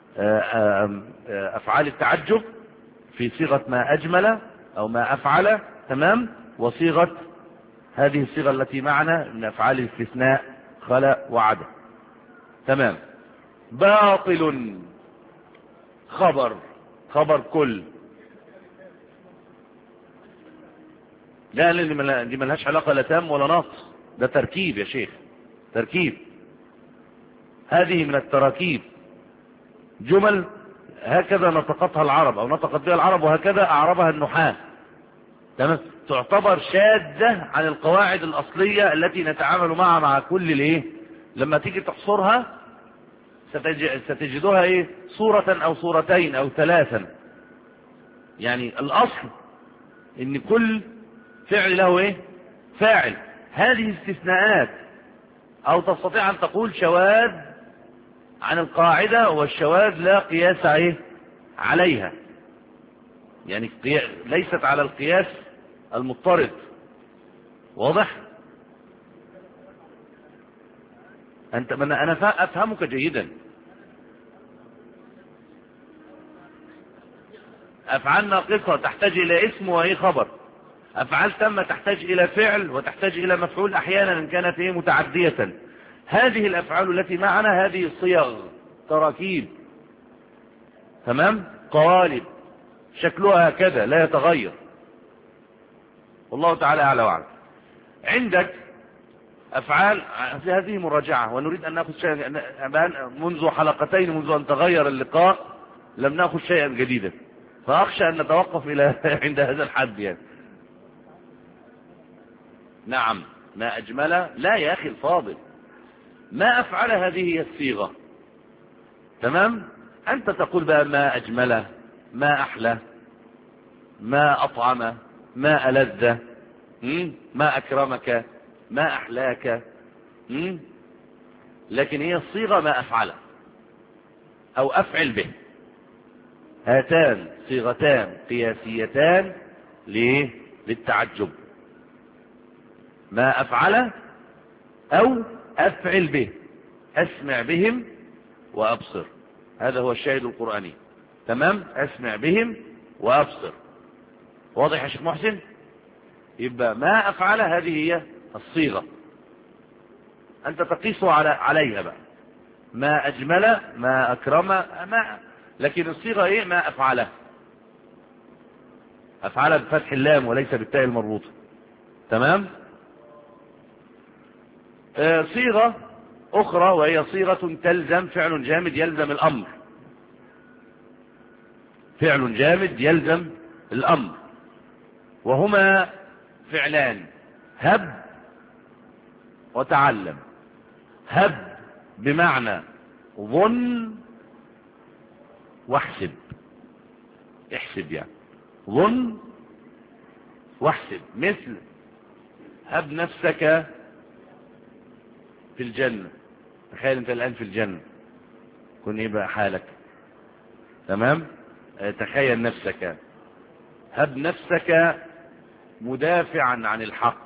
افعال التعجب في صيغة ما اجمل او ما افعل، تمام، وصيغة هذه الصيغة التي معنا من افعال الاستثناء خلا وعدا، تمام. باطل خبر، خبر كل، لا لان دي ملهاش علاقة لا تام ولا ناقص، ده تركيب يا شيخ، تركيب. هذه من التراكيب، جمل هكذا نطقتها العرب او نطقت بها العرب وهكذا اعربها النحاة، تمام. تعتبر شاذة عن القواعد الاصلية التي نتعامل معها مع كل الايه. لما تيجي تحصرها ستجدها ايه صورة او صورتين او ثلاثا. يعني الاصل ان كل فعل له ايه فاعل. هذه استثناءات، او تستطيع ان تقول شواذ عن القاعدة، والشواذ لا قياس ايه عليها، يعني ليست على القياس المضطرد، واضح؟ انت انا افهمك جيدا. افعال ناقصة تحتاج الى اسم وايه خبر، افعال تامة تحتاج الى فعل وتحتاج الى مفعول احيانا ان كانت ايه متعدية. هذه الافعال التي معنا هذه الصيغ تراكيب، تمام، قوالب، شكلها هكذا لا يتغير، والله تعالى اعلى واعلم. عندك افعال في هذه مراجعة، ونريد ان ناخذ شيئا منذ حلقتين منذ ان تغير اللقاء لم ناخذ شيئا جديدا، فاخشى ان نتوقف الى عند هذا الحد يعني. نعم، ما اجمل، لا يا اخي الفاضل، ما افعل هذه هي الصيغة، تمام. انت تقول بقى ما اجمل، ما احلى، ما اطعم، ما ألذ، ما اكرمك، ما احلاك، لكن هي الصيغة ما افعل او افعل به. هاتان صيغتان قياسيتان للتعجب، ما افعل او افعل به، اسمع بهم وابصر، هذا هو الشاهد القرآني، تمام. اسمع بهم وابصر، واضح يا شيخ محسن؟ يبقى ما افعل هذه هي الصيغة، انت تقيس على عليها بقى، ما اجمل، ما اكرم، ما، لكن الصيغة ايه؟ ما افعله، افعله بفتح اللام وليس بالتاء المربوطة، تمام. آه صيغة اخرى وهي صيغة تلزم فعل جامد يلزم الامر، فعل جامد يلزم الامر، وهما فعلان، هب وتعلم. هب بمعنى ظن واحسب، احسب يعني، ظن واحسب، مثل هب نفسك في الجنة، تخيل انت الان في الجنة كن ايه بقى حالك، تمام. تخيل نفسك، هب نفسك مدافعا عن الحق،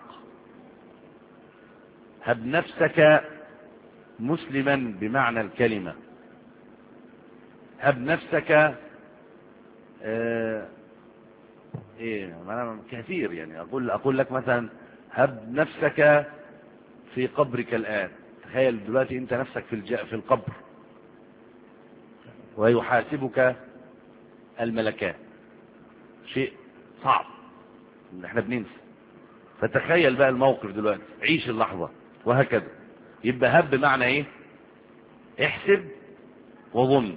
هب نفسك مسلما بمعنى الكلمة، هب نفسك ايه انا كثير يعني اقول اقول لك مثلا هب نفسك في قبرك الان. تخيل دلوقتي انت نفسك في الج... في القبر ويحاسبك الملكان، شيء صعب احنا بننسى. فتخيل بقى الموقف دلوقتي، عيش اللحظة وهكذا. يبقى هب بمعنى ايه؟ احسب وظن.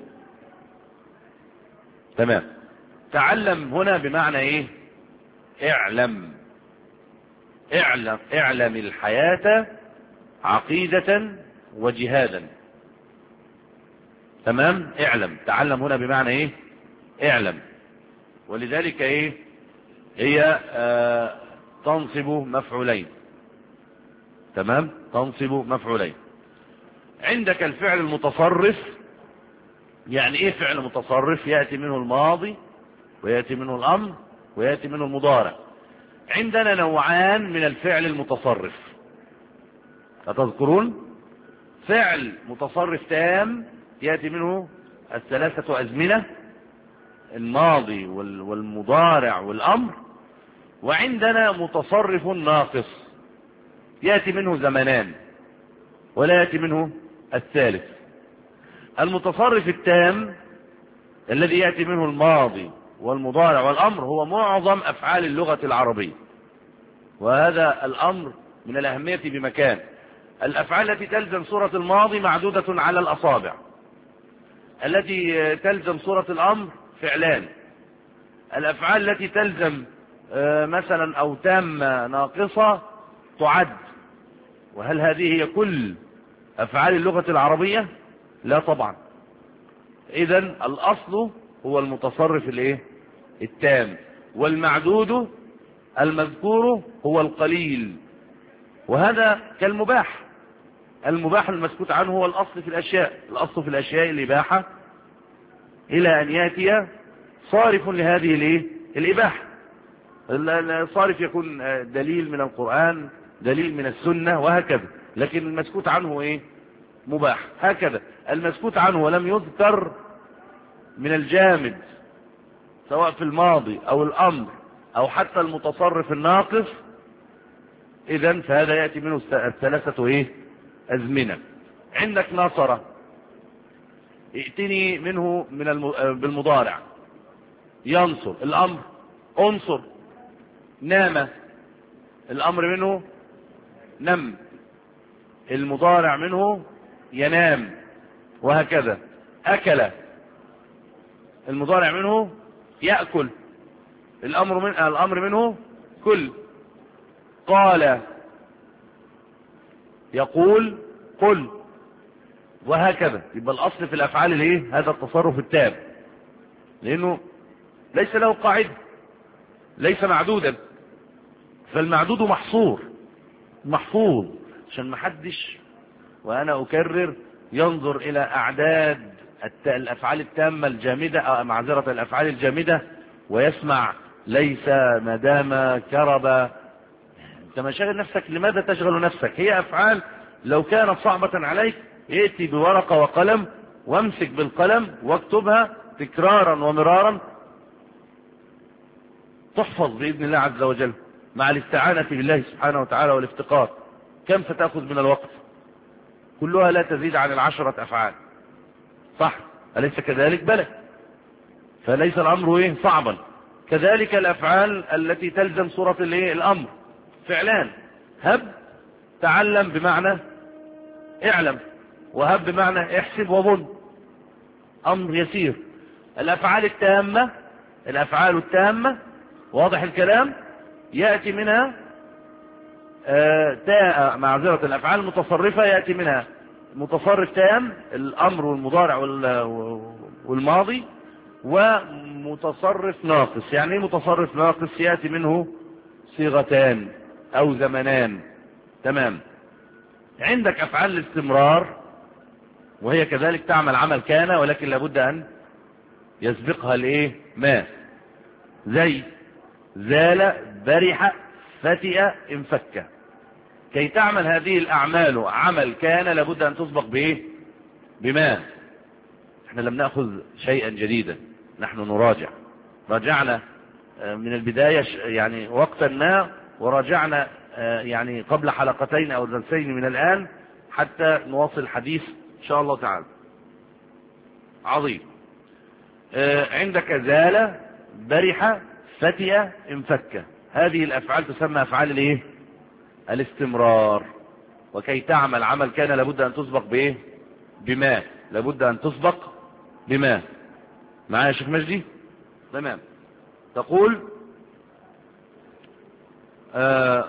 تمام. تعلم هنا بمعنى ايه؟ اعلم اعلم اعلم الحياة عقيدة وجهادا. تمام. اعلم، تعلم هنا بمعنى ايه؟ اعلم. ولذلك ايه هي آه تنصب مفعولين. تمام، تنصب مفعولين. عندك الفعل المتصرف. يعني ايه فعل متصرف؟ يأتي منه الماضي ويأتي منه الامر ويأتي منه المضارع. عندنا نوعان من الفعل المتصرف، أتذكرون؟ فعل متصرف تام يأتي منه الثلاثة أزمنة، الماضي والمضارع والأمر. وعندنا متصرف ناقص يأتي منه زمنان ولا يأتي منه الثالث. المتصرف التام الذي يأتي منه الماضي والمضارع والأمر هو معظم أفعال اللغة العربية، وهذا الأمر من الأهمية بمكان. الأفعال التي تلزم صورة الماضي معدودة على الأصابع، التي تلزم صورة الأمر فعلان، الأفعال التي تلزم مثلا أو تامة ناقصة تعد. وهل هذه هي كل أفعال اللغة العربية؟ لا طبعا. إذن الأصل هو المتصرف الايه؟ التام، والمعدود المذكور هو القليل. وهذا كالمباح. المباح المسكوت عنه هو الأصل في الأشياء. الأصل في الأشياء الإباحة إلى أن يأتي صارف لهذه الايه؟ الإباحة. الصارف يكون دليل من القرآن، دليل من السنة، وهكذا. لكن المسكوت عنه ايه؟ مباح. هكذا المسكوت عنه ولم يذكر من الجامد سواء في الماضي او الامر او حتى المتصرف الناقص، اذا فهذا يأتي منه الثلاثة ايه؟ ازمنة. عندك نصر، ائتني منه من الم... بالمضارع. ينصر الامر انصر. نام الامر منه نم، المضارع منه ينام، وهكذا. اكل المضارع منه يأكل، الامر من الامر منه كل. قال يقول قل، وهكذا. يبقى الاصل في الافعال الايه؟ هذا التصرف التام، لانه ليس له قاعدة، ليس معدودا. فالمعدود محصور محفوظ، عشان ما حدش، وانا اكرر، ينظر الى اعداد الافعال التامة الجامدة او معذرة الافعال الجامدة ويسمع ليس مدام كرب. انت ما شاغل نفسك، لماذا تشغل نفسك؟ هي افعال لو كانت صعبة عليك ائتي بورقة وقلم وامسك بالقلم واكتبها تكرارا ومرارا، تحفظ بإذن الله عز وجل مع الاستعانة بالله سبحانه وتعالى والافتقار. كم ستأخذ من الوقت؟ كلها لا تزيد عن العشرة أفعال، صح؟ أليس كذلك؟ بلى. فليس الأمر ايه؟ صعبا. كذلك الأفعال التي تلزم صورة الايه؟ الأمر فعلان. هب تعلم بمعنى اعلم، وهب بمعنى احسب وظن، أمر يسير. الأفعال التامة، الأفعال التامة واضح الكلام، يأتي منها آه تاء معذرة الأفعال المتصرفة يأتي منها متصرف تام، الأمر والمضارع والماضي، ومتصرف ناقص. يعني ايه متصرف ناقص؟ يأتي منه صيغتان أو زمنان. تمام. عندك أفعال الاستمرار، وهي كذلك تعمل عمل كان، ولكن لابد أن يسبقها الايه؟ ما، زي زال، برح، فتئ، انفك. كي تعمل هذه الأعمال عمل كان لابد أن تسبق بإيه؟ بما. احنا لم نأخذ شيئا جديدا، نحن نراجع. راجعنا من البداية يعني وقتا ما، وراجعنا يعني قبل حلقتين أو درسين من الآن حتى نواصل الحديث إن شاء الله تعالى. عظيم. عندك زال، برح، فتئ، انفك، هذه الأفعال تسمى أفعال الايه؟ الاستمرار. وكي تعمل عمل كان لابد أن تسبق بإيه؟ بما، لابد أن تسبق بما. معايا يا شيخ مجدي؟ تمام. تقول آه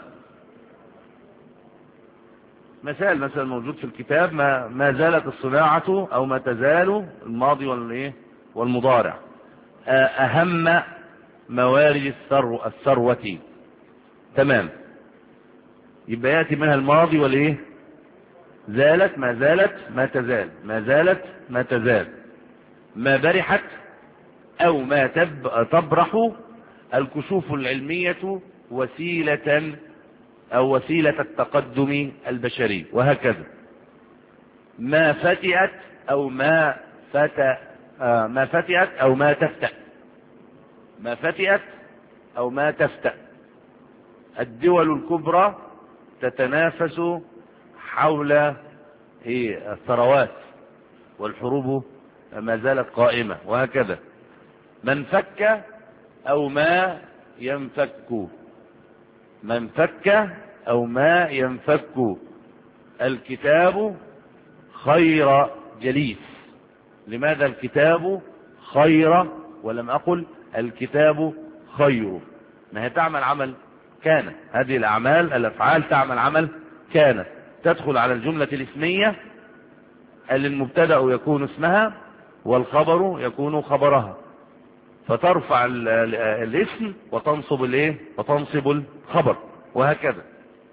مثال مثلا موجود في الكتاب، ما, ما زالت الصناعة أو ما تزال، الماضي والإيه؟ والمضارع. آه أهم موارد الثروة الثروة. تمام. يبقى يأتي منها الماضي والإيه؟ زالت، ما زالت، ما تزال، ما زالت، ما تزال، ما برحت أو ما تب تبرح الكشوف العلمية وسيلة أو وسيلة التقدم البشري، وهكذا. ما فتئت أو ما فتأ آه ما فتئت أو ما تفتأ، ما فتئت أو ما تفتأ. الدول الكبرى تتنافس حول إيه؟ الثروات، والحروب ما زالت قائمة، وهكذا. من فك أو ما ينفك، من فك أو ما ينفك. الكتاب خير جليس. لماذا الكتاب خير ولم أقل الكتاب خير؟ ما هي تعمل عمل كان. هذه الأعمال الأفعال تعمل عمل كان، تدخل على الجملة الاسمية اللي المبتدأ يكون اسمها والخبر يكون خبرها، فترفع الاسم وتنصب الايه؟ وتنصب الخبر، وهكذا.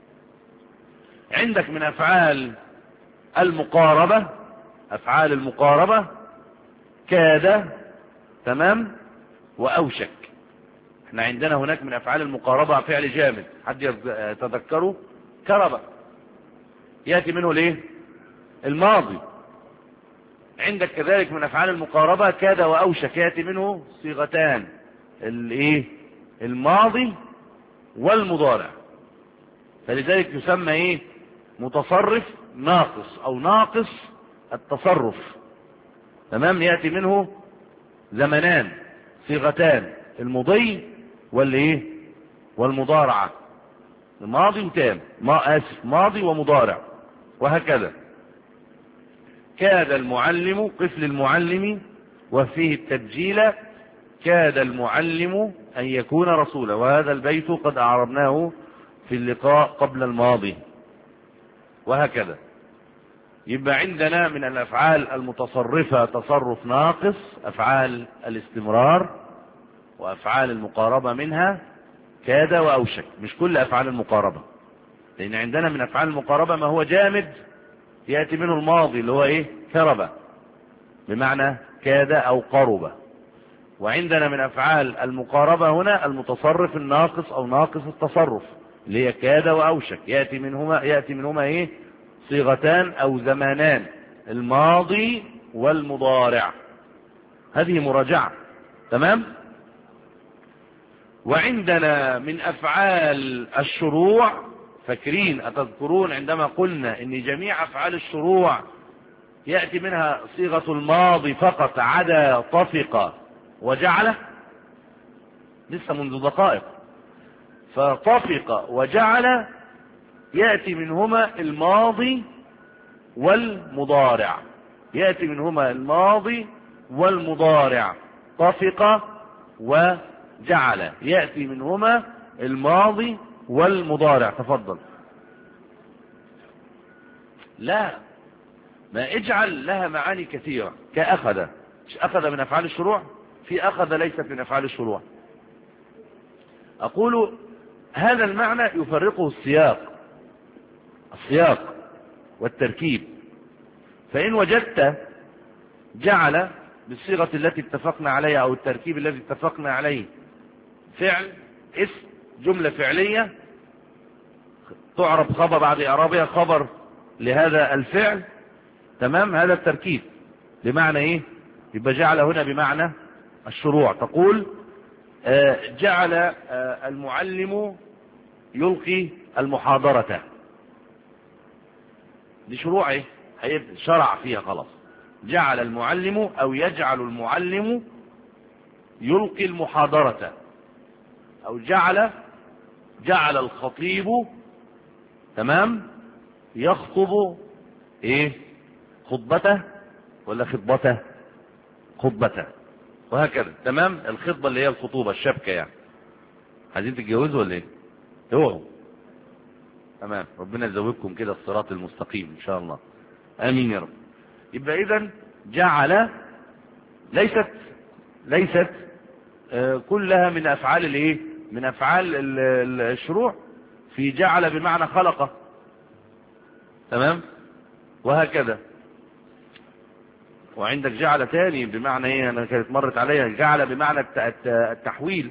عندك من افعال المقاربة، افعال المقاربة كاد، تمام، واوشك. احنا عندنا هناك من افعال المقاربة فعل جامد، حد يتذكره؟ كرب، يأتي منه الايه؟ الماضي. عندك كذلك من افعال المقاربة كاد واوشك، يأتي منه صيغتان، الايه؟ الماضي والمضارع. فلذلك يسمى ايه؟ متصرف ناقص او ناقص التصرف. تمام. يأتي منه زمنان، صيغتان، المضي والايه؟ والمضارعة. الماضي وتام، ما اسف ماضي ومضارع، وهكذا. كاد المعلم، قفل المعلم وفيه التبجيل، كاد المعلم أن يكون رسولا. وهذا البيت قد أعربناه في اللقاء قبل الماضي، وهكذا. يبقى عندنا من الأفعال المتصرفة تصرف ناقص، أفعال الاستمرار وأفعال المقاربة منها كاد وأوشك. مش كل أفعال المقاربة، لأن عندنا من أفعال المقاربة ما هو جامد يأتي منه الماضي اللي هو ايه؟ كرب، بمعنى كاد او قرب. وعندنا من افعال المقاربة هنا المتصرف الناقص او ناقص التصرف اللي هي كاد واوشك، يأتي منهما يأتي منهما ايه؟ صيغتان او زمانان، الماضي والمضارع. هذه مراجعة. تمام. وعندنا من افعال الشروع، فاكرين أتذكرون عندما قلنا ان جميع افعال الشروع يأتي منها صيغة الماضي فقط عدا طفق وجعل؟ لسه منذ دقائق. فطفق وجعل يأتي منهما الماضي والمضارع، يأتي منهما الماضي والمضارع. طفق وجعل يأتي منهما الماضي والمضارع. تفضل. لا، ما اجعل لها معاني كثيرة، كأخذ. مش أخذ من أفعال الشروع؟ في أخذ ليست من أفعال الشروع. أقول هذا المعنى يفرقه السياق، السياق والتركيب. فإن وجدت جعل بالصيغة التي اتفقنا عليها أو التركيب الذي اتفقنا عليه فعل اسم جملة فعلية تعرب خبر بعد إعرابها خبر لهذا الفعل، تمام، هذا التركيب بمعنى ايه؟ يبقى جعل هنا بمعنى الشروع. تقول جعل المعلم يلقي المحاضرة، دي شروعه شرع فيها خلاص. جعل المعلم أو يجعل المعلم يلقي المحاضرة، أو جعل جعل الخطيب تمام يخطب ايه خطبته ولا خطبته خطبته وهكذا. تمام. الخطبة اللي هي الخطوبة الشبكة يعني. عايزين تتجوزوا ولا ايه؟ اوعوا. تمام. ربنا يزوجكم كده الصراط المستقيم ان شاء الله. امين يا رب. يبقى اذا جعل ليست ليست آه كلها من افعال الايه من افعال الشروع. في جعل بمعنى خلقه. تمام. وهكذا. وعندك جعل تاني بمعنى ايه؟ انا كانت مرت عليها. جعل بمعنى التحويل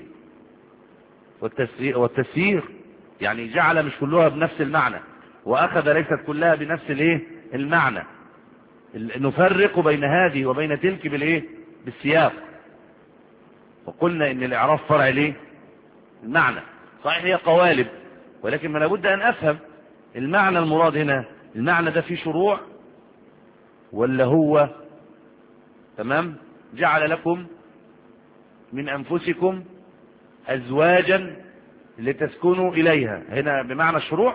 والتسيير. يعني جعل مش كلها بنفس المعنى، واخذ ليست كلها بنفس الايه المعنى. نفرق بين هذه وبين تلك بالايه بالسياق. وقلنا ان الاعراب فرع ليه المعنى. صحيح هي قوالب، ولكن ما لابد ان افهم المعنى المراد هنا. المعنى ده فيه شروع ولا هو تمام؟ جعل لكم من انفسكم ازواجا لتسكنوا اليها، هنا بمعنى الشروع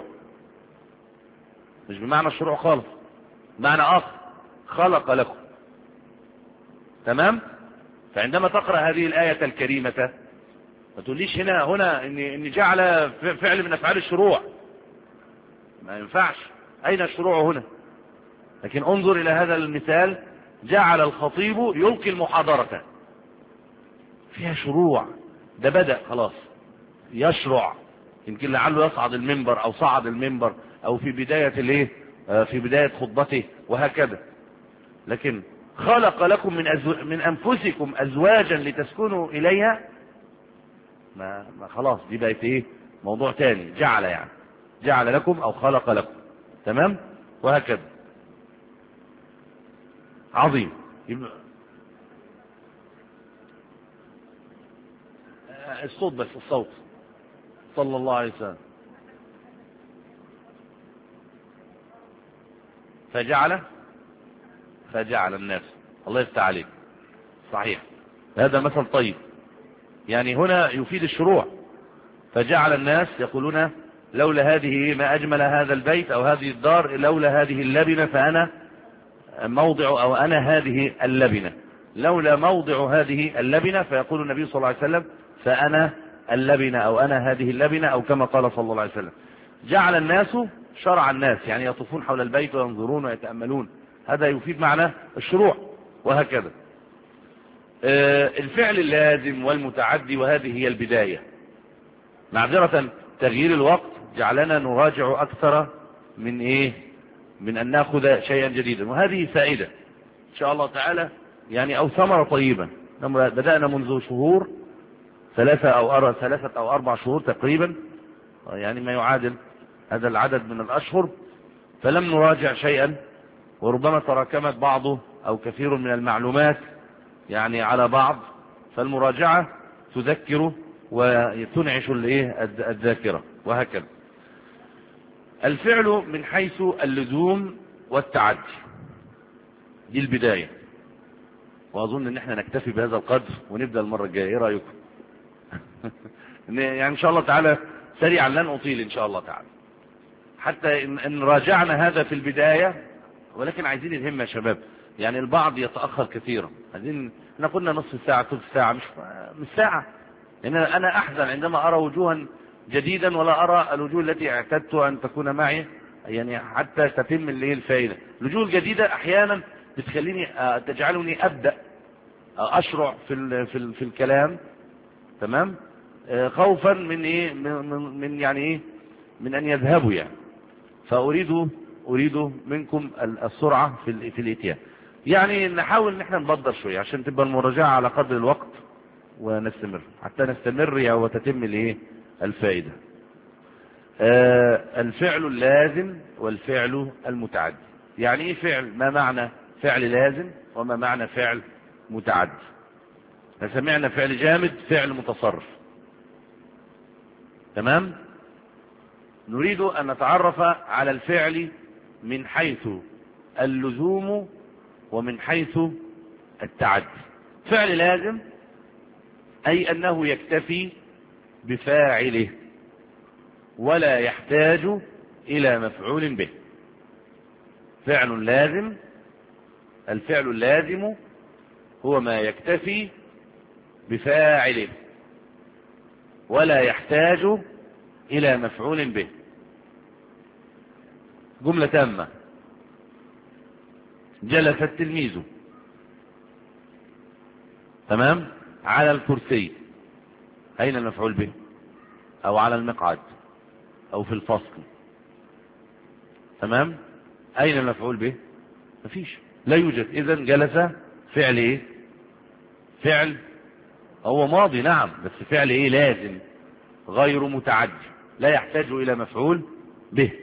مش بمعنى الشروع خالص، معنى اخر. خلق لكم. تمام. فعندما تقرأ هذه الآية الكريمة ما تقوليش هنا هنا ان ان جعل فعل من افعال الشروع، ما ينفعش. اين الشروع هنا؟ لكن انظر الى هذا المثال. جعل الخطيب يلقي المحاضرة، فيها شروع. ده بدأ خلاص يشرع، يمكن لعله يصعد المنبر او صعد المنبر او في بداية الايه في بداية خطبته وهكذا. لكن خلق لكم من أزو... من انفسكم ازواجا لتسكنوا اليها، ما, ما خلاص دي بقت ايه موضوع تاني. جعل يعني جعل لكم او خلق لكم. تمام. وهكذا. عظيم. يبقى الصوت بس، الصوت. صلى الله عليه وسلم. فجعل فجعل الناس. الله يفتح عليك. صحيح. هذا مثل طيب. يعني هنا يفيد الشروع. فجعل الناس يقولون لولا هذه ما أجمل هذا البيت أو هذه الدار، لولا هذه اللبنة فأنا موضع أو أنا هذه اللبنة، لولا موضع هذه اللبنة. فيقول النبي صلى الله عليه وسلم فأنا اللبنة أو أنا هذه اللبنة، أو كما قال صلى الله عليه وسلم. جعل الناس شرع الناس، يعني يطوفون حول البيت وينظرون ويتأملون. هذا يفيد معنى الشروع. وهكذا الفعل اللازم والمتعدي، وهذه هي البداية. معذرة تغيير الوقت جعلنا نراجع أكثر من إيه من أن نأخذ شيئا جديدا، وهذه فائدة إن شاء الله تعالى يعني، أو ثمرة طيبة. بدأنا منذ شهور ثلاثة أو أربع ثلاثة أو أربع شهور تقريبا، يعني ما يعادل هذا العدد من الأشهر، فلم نراجع شيئا، وربما تراكمت بعضه أو كثير من المعلومات يعني على بعض، فالمراجعة تذكر وتنعش الذاكرة. وهكذا الفعل من حيث اللزوم والتعدي، دي البداية. وأظن أن احنا نكتفي بهذا القدر ونبدأ المرة الجاية. ايه رأيكم؟ يعني إن شاء الله تعالى سريعا، لن أطيل إن شاء الله تعالى، حتى إن راجعنا هذا في البداية. ولكن عايزين الهمة يا شباب، يعني البعض يتأخر كثيرا. عايزين احنا قلنا نصف ساعة ثلث ساعة، مش مش ساعة. لأن أنا أحزن عندما أرى وجوها جديدا ولا أرى الوجوه التي اعتدت أن تكون معي، يعني حتى تتم الليل الفائدة. الوجوه الجديدة أحيانا بتخليني تجعلني أبدأ أشرع في ال في ال في الكلام. تمام. خوفا من إيه من, من يعني إيه من أن يذهبوا يعني. فأريد أريد منكم السرعة في في الإتيان. يعني نحاول ان احنا نبدر شوية عشان تبقى المراجعة على قدر الوقت، ونستمر حتى نستمر وتتم الايه الفائدة. آه الفعل اللازم والفعل المتعدي. يعني ايه فعل؟ ما معنى فعل لازم وما معنى فعل متعدي؟ سمعنا فعل جامد فعل متصرف. تمام. نريد أن نتعرف على الفعل من حيث اللزوم ومن حيث التعدي. فعل لازم أي أنه يكتفي بفاعله ولا يحتاج إلى مفعول به. فعل لازم، الفعل اللازم هو ما يكتفي بفاعله ولا يحتاج إلى مفعول به. جملة تامة: جلس التلميذ تمام على الكرسي، أين المفعول به؟ أو على المقعد أو في الفصل. تمام. أين المفعول به؟ مفيش، لا يوجد. إذن جلس فعل إيه؟ فعل هو ماضي نعم، بس فعل إيه؟ لازم غير متعدي لا يحتاج إلى مفعول به.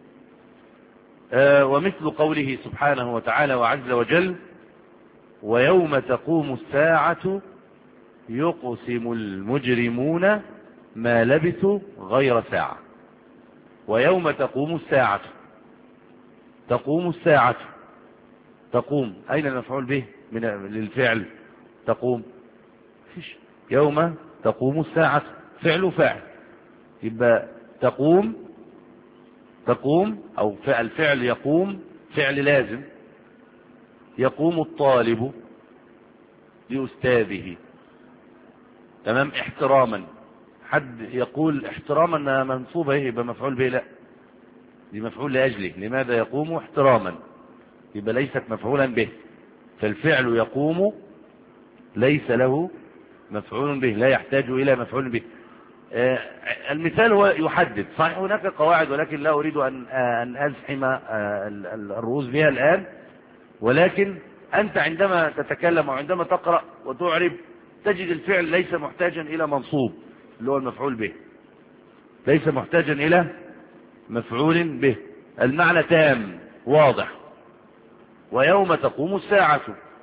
آه ومثل قوله سبحانه وتعالى وعز وجل: ويوم تقوم الساعة يقسم المجرمون ما لبثوا غير ساعة. ويوم تقوم الساعة، تقوم الساعة، تقوم أين المفعول به من للفعل؟ تقوم فيش. يوم تقوم الساعة فعل فاعل، يبقى تقوم، تقوم أو الفعل يقوم فعل لازم. يقوم الطالب لأستاذه تمام احتراما. حد يقول احتراما منصوبة ايه؟ يبقى مفعول به؟ لا، دي مفعول لأجله. لماذا يقوم احتراما؟ يبقى ليست مفعولا به. فالفعل يقوم ليس له مفعول به، لا يحتاج إلى مفعول به. آه المثال هو يحدد. صحيح هناك قواعد ولكن لا أريد أن أن أزحم آه الرؤوس بها الآن، ولكن أنت عندما تتكلم وعندما تقرأ وتعرب تجد الفعل ليس محتاجا إلى منصوب اللي هو المفعول به، ليس محتاجا إلى مفعول به. المعنى تام واضح. ويوم تقوم الساعة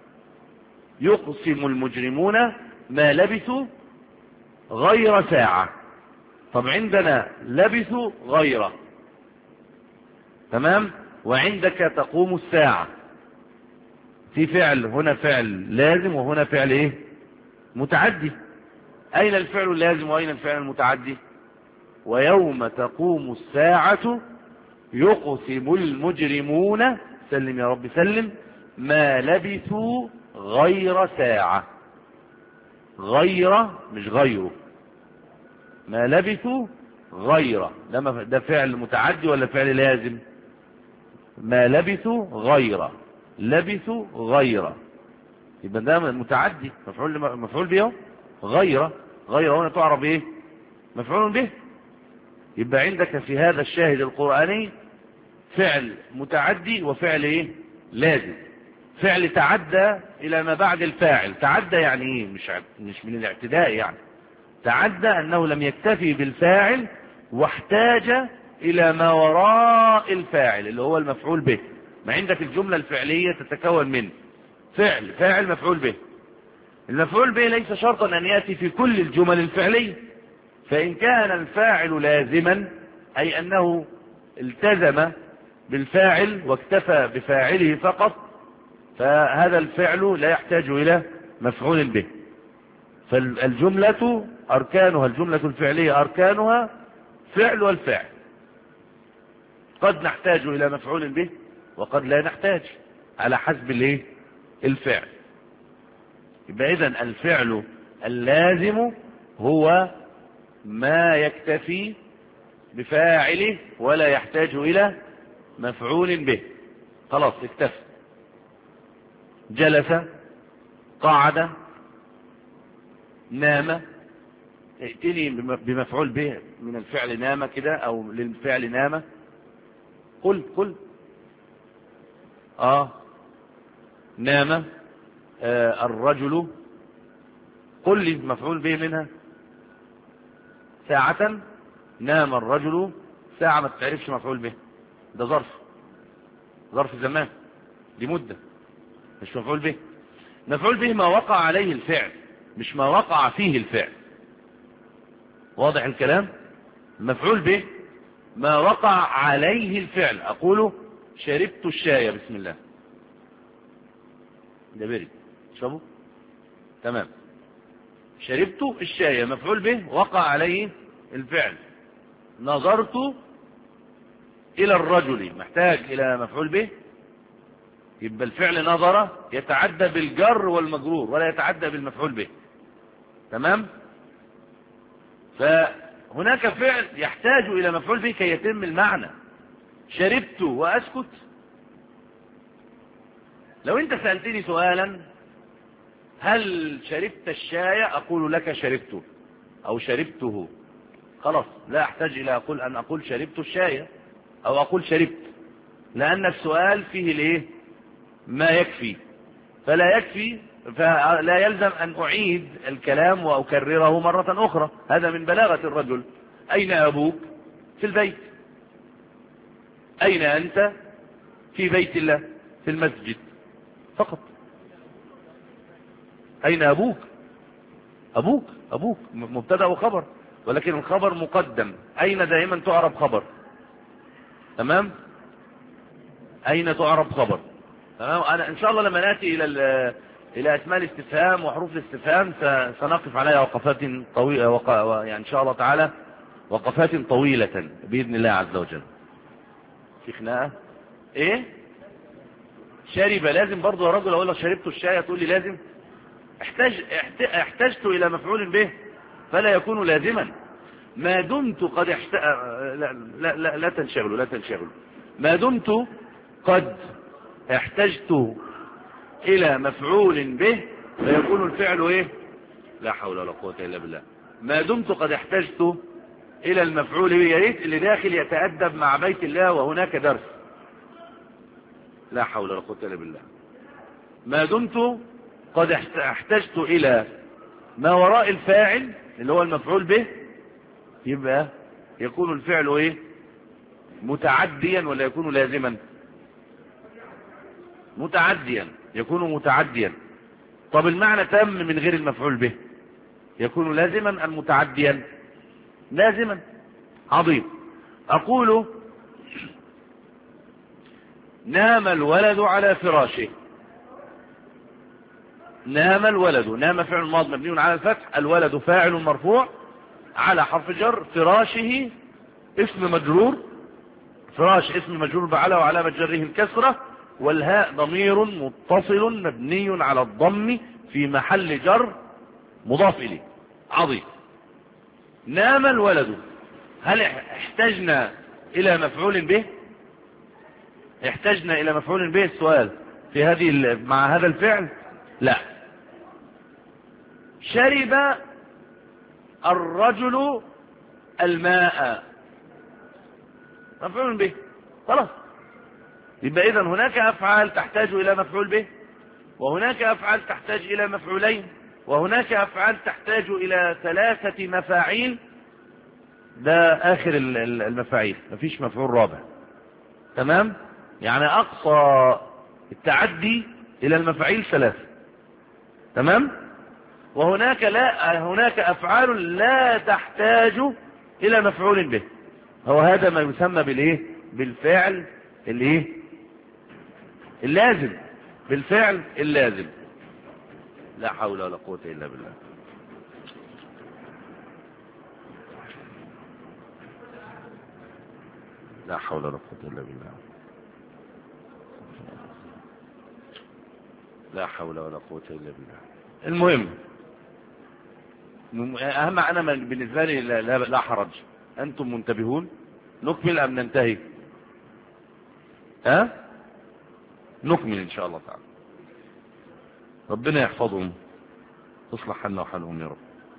يقسم المجرمون ما لبثوا غير ساعة. طب عندنا لبثوا غير، تمام، وعندك تقوم الساعة. في فعل هنا فعل لازم وهنا فعل ايه؟ متعدي. اين الفعل اللازم واين الفعل المتعدي؟ ويوم تقوم الساعة يقسم المجرمون، سلم يا رب سلم، ما لبثوا غير ساعة. غير مش غيره، ما لبثوا غير. ده فعل متعدي ولا فعل لازم؟ ما لبثوا غير، لبثوا غير، يبقى ده متعدي مفعول مفعول به. غير، غير هنا تعرف ايه؟ مفعول به. يبقى عندك في هذا الشاهد القرآني فعل متعدي وفعل ايه؟ لازم. فعل تعدى الى ما بعد الفاعل. تعدى يعني ايه؟ مش مش من الاعتداء يعني. تعدى انه لم يكتفي بالفاعل واحتاج الى ما وراء الفاعل اللي هو المفعول به. ما عندك الجملة الفعلية تتكون من فعل، فاعل، مفعول به. المفعول به ليس شرطا ان يأتي في كل الجمل الفعلية. فإن كان الفاعل لازما أي أنه التزم بالفاعل واكتفى بفاعله فقط، فهذا الفعل لا يحتاج إلى مفعول به. فالجملة أركانها، الجملة الفعلية أركانها فعل والفاعل. قد نحتاج إلى مفعول به وقد لا نحتاج على حسب الايه؟ الفعل. يبقى إذن الفعل اللازم هو ما يكتفي بفاعله ولا يحتاج إلى مفعول به. خلاص اكتفى. جلس، قعد، نام. ائتني بمفعول به من الفعل نام كده او للفعل نام. قل قل اه نام آه الرجل. قل لي مفعول به منها. ساعة. نام الرجل ساعة، ما تعرفش مفعول به، ده ظرف، ظرف زمان، دي مدة، مش مفعول به. مفعول به ما وقع عليه الفعل. مش ما وقع فيه الفعل. واضح الكلام؟ مفعول به ما وقع عليه الفعل. أقول شربت الشاي، بسم الله، ده برد شربه، تمام. شربت الشاي مفعول به وقع عليه الفعل. نظرت إلى الرجل محتاج إلى مفعول به، يبقى الفعل نظر يتعدى بالجر والمجرور ولا يتعدى بالمفعول به، تمام. فهناك فعل يحتاج إلى مفعول به كي يتم المعنى. شربت وأسكت. لو أنت سألتني سؤالا هل شربت الشاي، أقول لك شربته أو شربته، خلاص لا أحتاج إلى أقول أن أقول شربت الشاي أو أقول شربت، لأن السؤال فيه الايه ما يكفي، فلا يكفي فلا يلزم أن أعيد الكلام وأكرره مرة أخرى. هذا من بلاغة الرجل. أين أبوك؟ في البيت. أين أنت؟ في بيت الله، في المسجد فقط. أين أبوك؟ أبوك أبوك مبتدأ وخبر، ولكن الخبر مقدم. أين دائما تعرب خبر، تمام. أين تعرب خبر، تمام. أنا إن شاء الله لما نأتي إلى إلى أسماء الاستفهام وحروف الاستفهام سنقف عليها وقفات طويلة، وق... يعني إن شاء الله تعالى وقفات طويلة بإذن الله عز وجل. في خناقة إيه؟ شرب لازم برضو يا رجل. أقول لك شربت الشاي تقول لي لازم؟ احتاج احتجت إلى مفعول به فلا يكون لازما. ما دمت قد احت... لا, لا, لا, لا تنشغلوا لا تنشغلوا ما دمت قد احتجت إلى مفعول به فيكون الفعل إيه؟ لا حول ولا قوة إلا بالله. ما دمت قد احتجت إلى المفعول به. يا ريت اللي داخل يتأدب مع بيت الله وهناك درس. لا حول ولا قوة إلا بالله. ما دمت قد احتجت إلى ما وراء الفاعل اللي هو المفعول به، يبقى يكون الفعل إيه؟ متعديا ولا يكون لازما؟ متعديا، يكون متعديا. طب المعنى تم من غير المفعول به، يكون لازما أم متعديا؟ لازما. عظيم. أقول نام الولد على فراشه. نام الولد، نام فعل ماض مبني على الفتح، الولد فاعل مرفوع على حرف جر، فراشه اسم مجرور، فراش اسم مجرور بعلى وعلامة جره الكسرة، والهاء ضمير متصل مبني على الضم في محل جر مضاف إليه. عظيم. نام الولد، هل احتجنا إلى مفعول به؟ احتجنا إلى مفعول به؟ السؤال في هذه مع هذا الفعل لا. شرب الرجل الماء، مفعول به، خلاص. يبقى إذن هناك أفعال تحتاج إلى مفعول به، وهناك أفعال تحتاج إلى مفعولين، وهناك أفعال تحتاج إلى ثلاثة مفاعيل. ده آخر المفاعيل، مفيش مفعول رابع، تمام. يعني أقصى التعدي إلى المفاعيل ثلاثة، تمام. وهناك لا هناك أفعال لا تحتاج إلى مفعول به. هو هذا ما يسمى بالإيه؟ بالفعل الإيه؟ اللازم، بالفعل اللازم. لا حول ولا قوة إلا بالله. لا حول ولا قوة إلا بالله. لا حول ولا قوة إلا بالله. المهم أهم أنا بالنسبة لي لا, لا, لا حرج. أنتم منتبهون؟ نكمل أم ننتهي؟ ها؟ نكمل إن شاء الله تعالى. ربنا يحفظهم، تصلح حالنا وحالهم يا رب.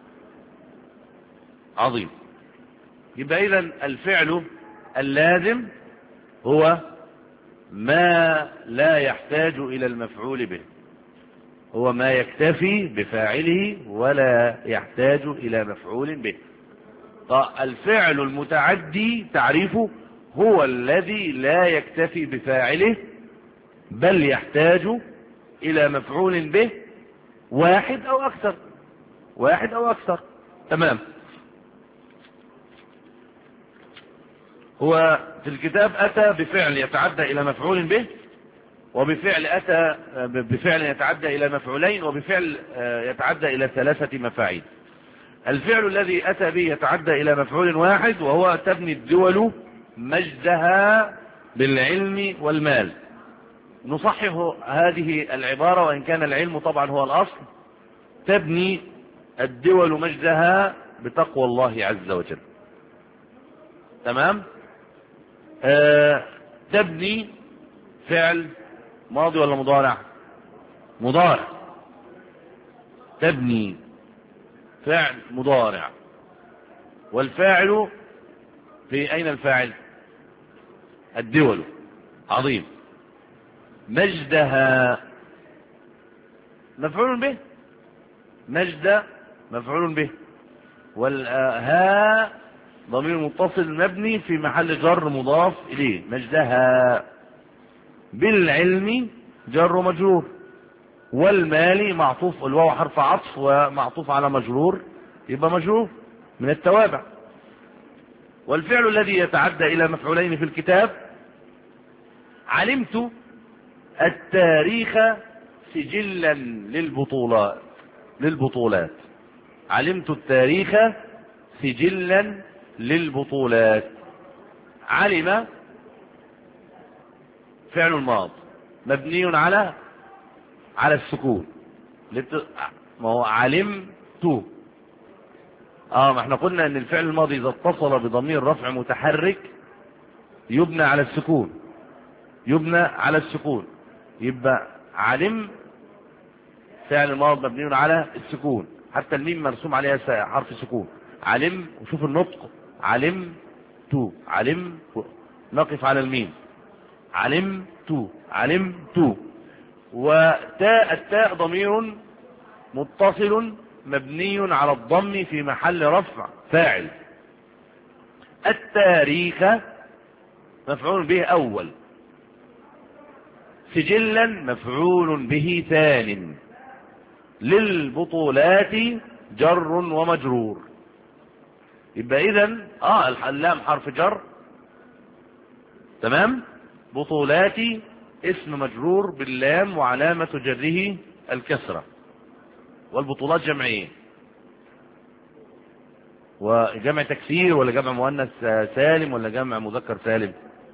عظيم. يبقى إذن الفعل اللازم هو ما لا يحتاج إلى المفعول به، هو ما يكتفي بفاعله ولا يحتاج إلى مفعول به. الفعل المتعدي تعريفه هو الذي لا يكتفي بفاعله بل يحتاج إلى مفعول به واحد أو أكثر. واحد أو أكثر. تمام. هو في الكتاب أتى بفعل يتعدى إلى مفعول به، وبفعل أتى بفعل يتعدى إلى مفعولين، وبفعل يتعدى إلى ثلاثة مفاعيل. الفعل الذي أتى به يتعدى إلى مفعول واحد، وهو تبني الدول مجدها بالعلم والمال. نصحح هذه العبارة وإن كان العلم طبعا هو الأصل. تبني الدول مجدها بتقوى الله عز وجل. تمام. آه تبني فعل ماضي ولا مضارع؟ مضارع. تبني فعل مضارع، والفاعل في أين الفاعل؟ الدول. عظيم. مجدها مفعول به، مجد مفعول به، والها ضمير متصل مبني في محل جر مضاف إليه. مجدها بالعلم جر مجرور، والمال معطوف، الواو حرف عطف ومعطوف على مجرور، يبقى مجرور من التوابع. والفعل الذي يتعدى إلى مفعولين في الكتاب: علمت التاريخ سجلا للبطولات للبطولات علمت التاريخ سجلا للبطولات. علم فعل ماض مبني على على السكون. لت... ما هو علمت. اه ما احنا قلنا ان الفعل الماضي اذا اتصل بضمير رفع متحرك يبنى على السكون، يبنى على السكون. يبقى علم فعل ماض مبني على السكون، حتى الميم مرسوم عليها حرف سكون. علم، وشوف النطق، علمت علمت، نقف على الميم، علمت علمت. وتاء التاء ضمير متصل مبني على الضم في محل رفع فاعل. التاريخ مفعول به أول، سجلا مفعول به ثان، للبطولات جر ومجرور. يبقى إذن اه اللام حرف جر. تمام. بطولات اسم مجرور باللام وعلامة جره الكسرة. والبطولات جمع ايه؟ وجمع تكسير ولا جمع مؤنث سالم ولا جمع مذكر سالم؟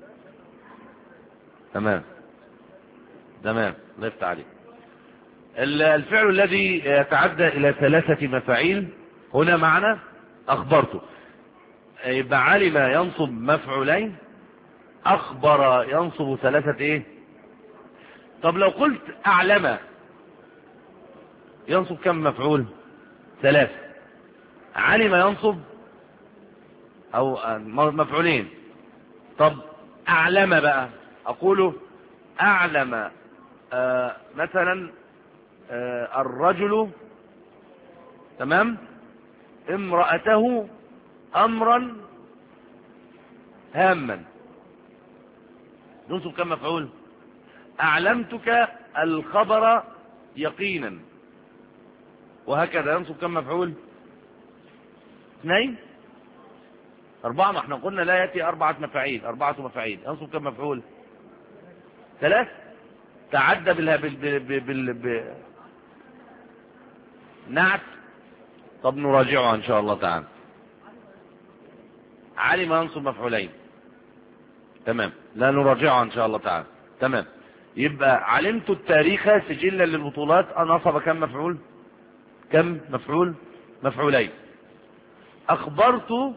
تمام تمام. الله يفتح عليك. الفعل الذي يتعدى الى ثلاثة مفاعيل هنا معنا اخبرته. يبقى علم ينصب مفعولين، اخبر ينصب ثلاثة ايه؟ طب لو قلت اعلم ينصب كم مفعول؟ ثلاثة. علم ينصب او مفعولين. طب اعلم بقى، اقوله اعلم آه مثلا آه الرجل تمام امرأته امرا هاما، ينصب كم مفعول؟ اعلمتك الخبر يقينا، وهكذا ينصب كم مفعول؟ اثنين اربعة. ما احنا قلنا لا يأتي اربعة مفاعيل، اربعة مفاعيل، ينصب كم مفعول؟ ثلاث. تعدى بالها بال بال بال بال نعت. طب نراجعها ان شاء الله تعالى. علم ينصب مفعولين. تمام. لا نراجعها ان شاء الله تعالى. تمام. يبقى علمت التاريخ سجلا للبطولات نصب كم مفعول؟ كم مفعول؟ مفعولين. اخبرت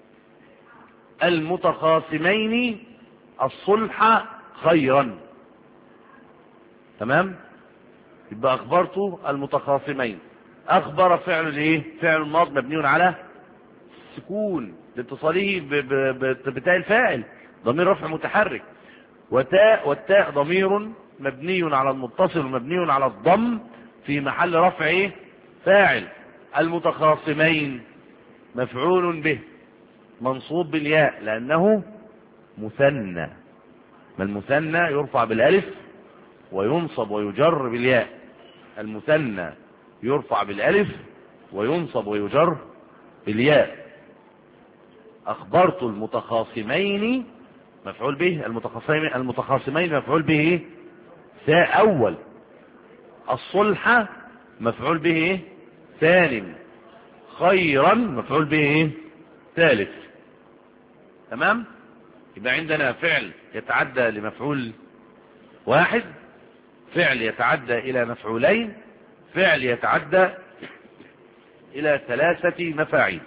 المتخاصمين الصلح خيرا. تمام. يبقى اخبرت المتخاصمين. اخبر فعل ايه؟ فعل ماض مبني على السكون لاتصاله بتاء الفاعل، ضمير رفع متحرك. وتاء والتاء ضمير مبني على المتصل مبني على الضم في محل رفع ايه؟ فاعل. المتخاصمين مفعول به منصوب بالياء لانه مثنى، ما المثنى يرفع بالالف وينصب ويجر بالياء. المثنى يرفع بالالف وينصب ويجر بالياء. أخبرت المتخاصمين مفعول به، المتخاصمين المتخاصمين مفعول به ثاء أول. الصلح مفعول به ثاني. خيرا مفعول به ثالث. تمام. يبقى عندنا فعل يتعدى لمفعول واحد، فعل يتعدى إلى مفعولين، فعل يتعدى إلى ثلاثة مفاعيل.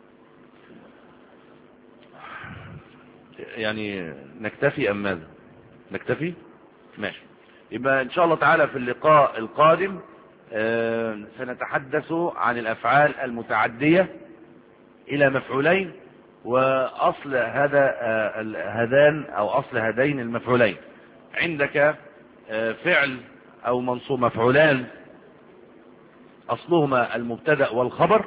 يعني نكتفي أم ماذا؟ نكتفي؟ ماشي. يبقى إن شاء الله تعالى في اللقاء القادم آه سنتحدث عن الأفعال المتعدية إلى مفعولين، وأصل هذا آه هذان أو أصل هذين المفعولين. عندك آه فعل أو منصوب مفعولان أصلهما المبتدأ والخبر،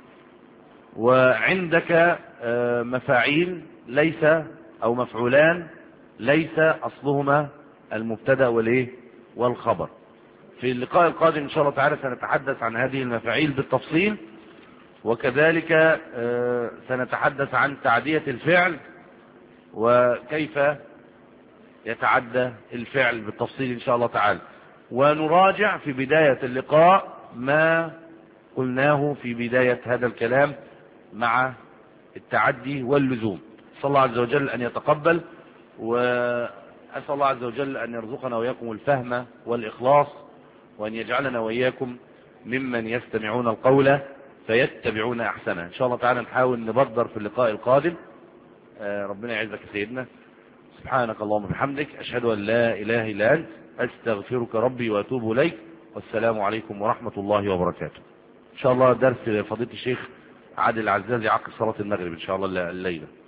وعندك آه مفاعيل ليس أو مفعولان ليس أصلهما المبتدأ والإيه والخبر. في اللقاء القادم إن شاء الله تعالى سنتحدث عن هذه المفاعيل بالتفصيل، وكذلك سنتحدث عن تعدية الفعل وكيف يتعدى الفعل بالتفصيل إن شاء الله تعالى، ونراجع في بداية اللقاء ما قلناه في بداية هذا الكلام مع التعدي واللزوم. صلى الله عز وجل أن يتقبل، وأسأل الله عز وجل أن يرزقنا وإياكم الفهم والإخلاص، وأن يجعلنا وإياكم ممن يستمعون القول فيتبعون أحسنه. إن شاء الله تعالى نحاول نبدر في اللقاء القادم. ربنا يعزك سيدنا. سبحانك اللهم وبحمدك، أشهد أن لا إله إلا أنت، أستغفرك ربي وأتوب إليك، والسلام عليكم ورحمة الله وبركاته. إن شاء الله درس فضيلة الشيخ عادل العزازي عقب صلاة المغرب إن شاء الله الليلة.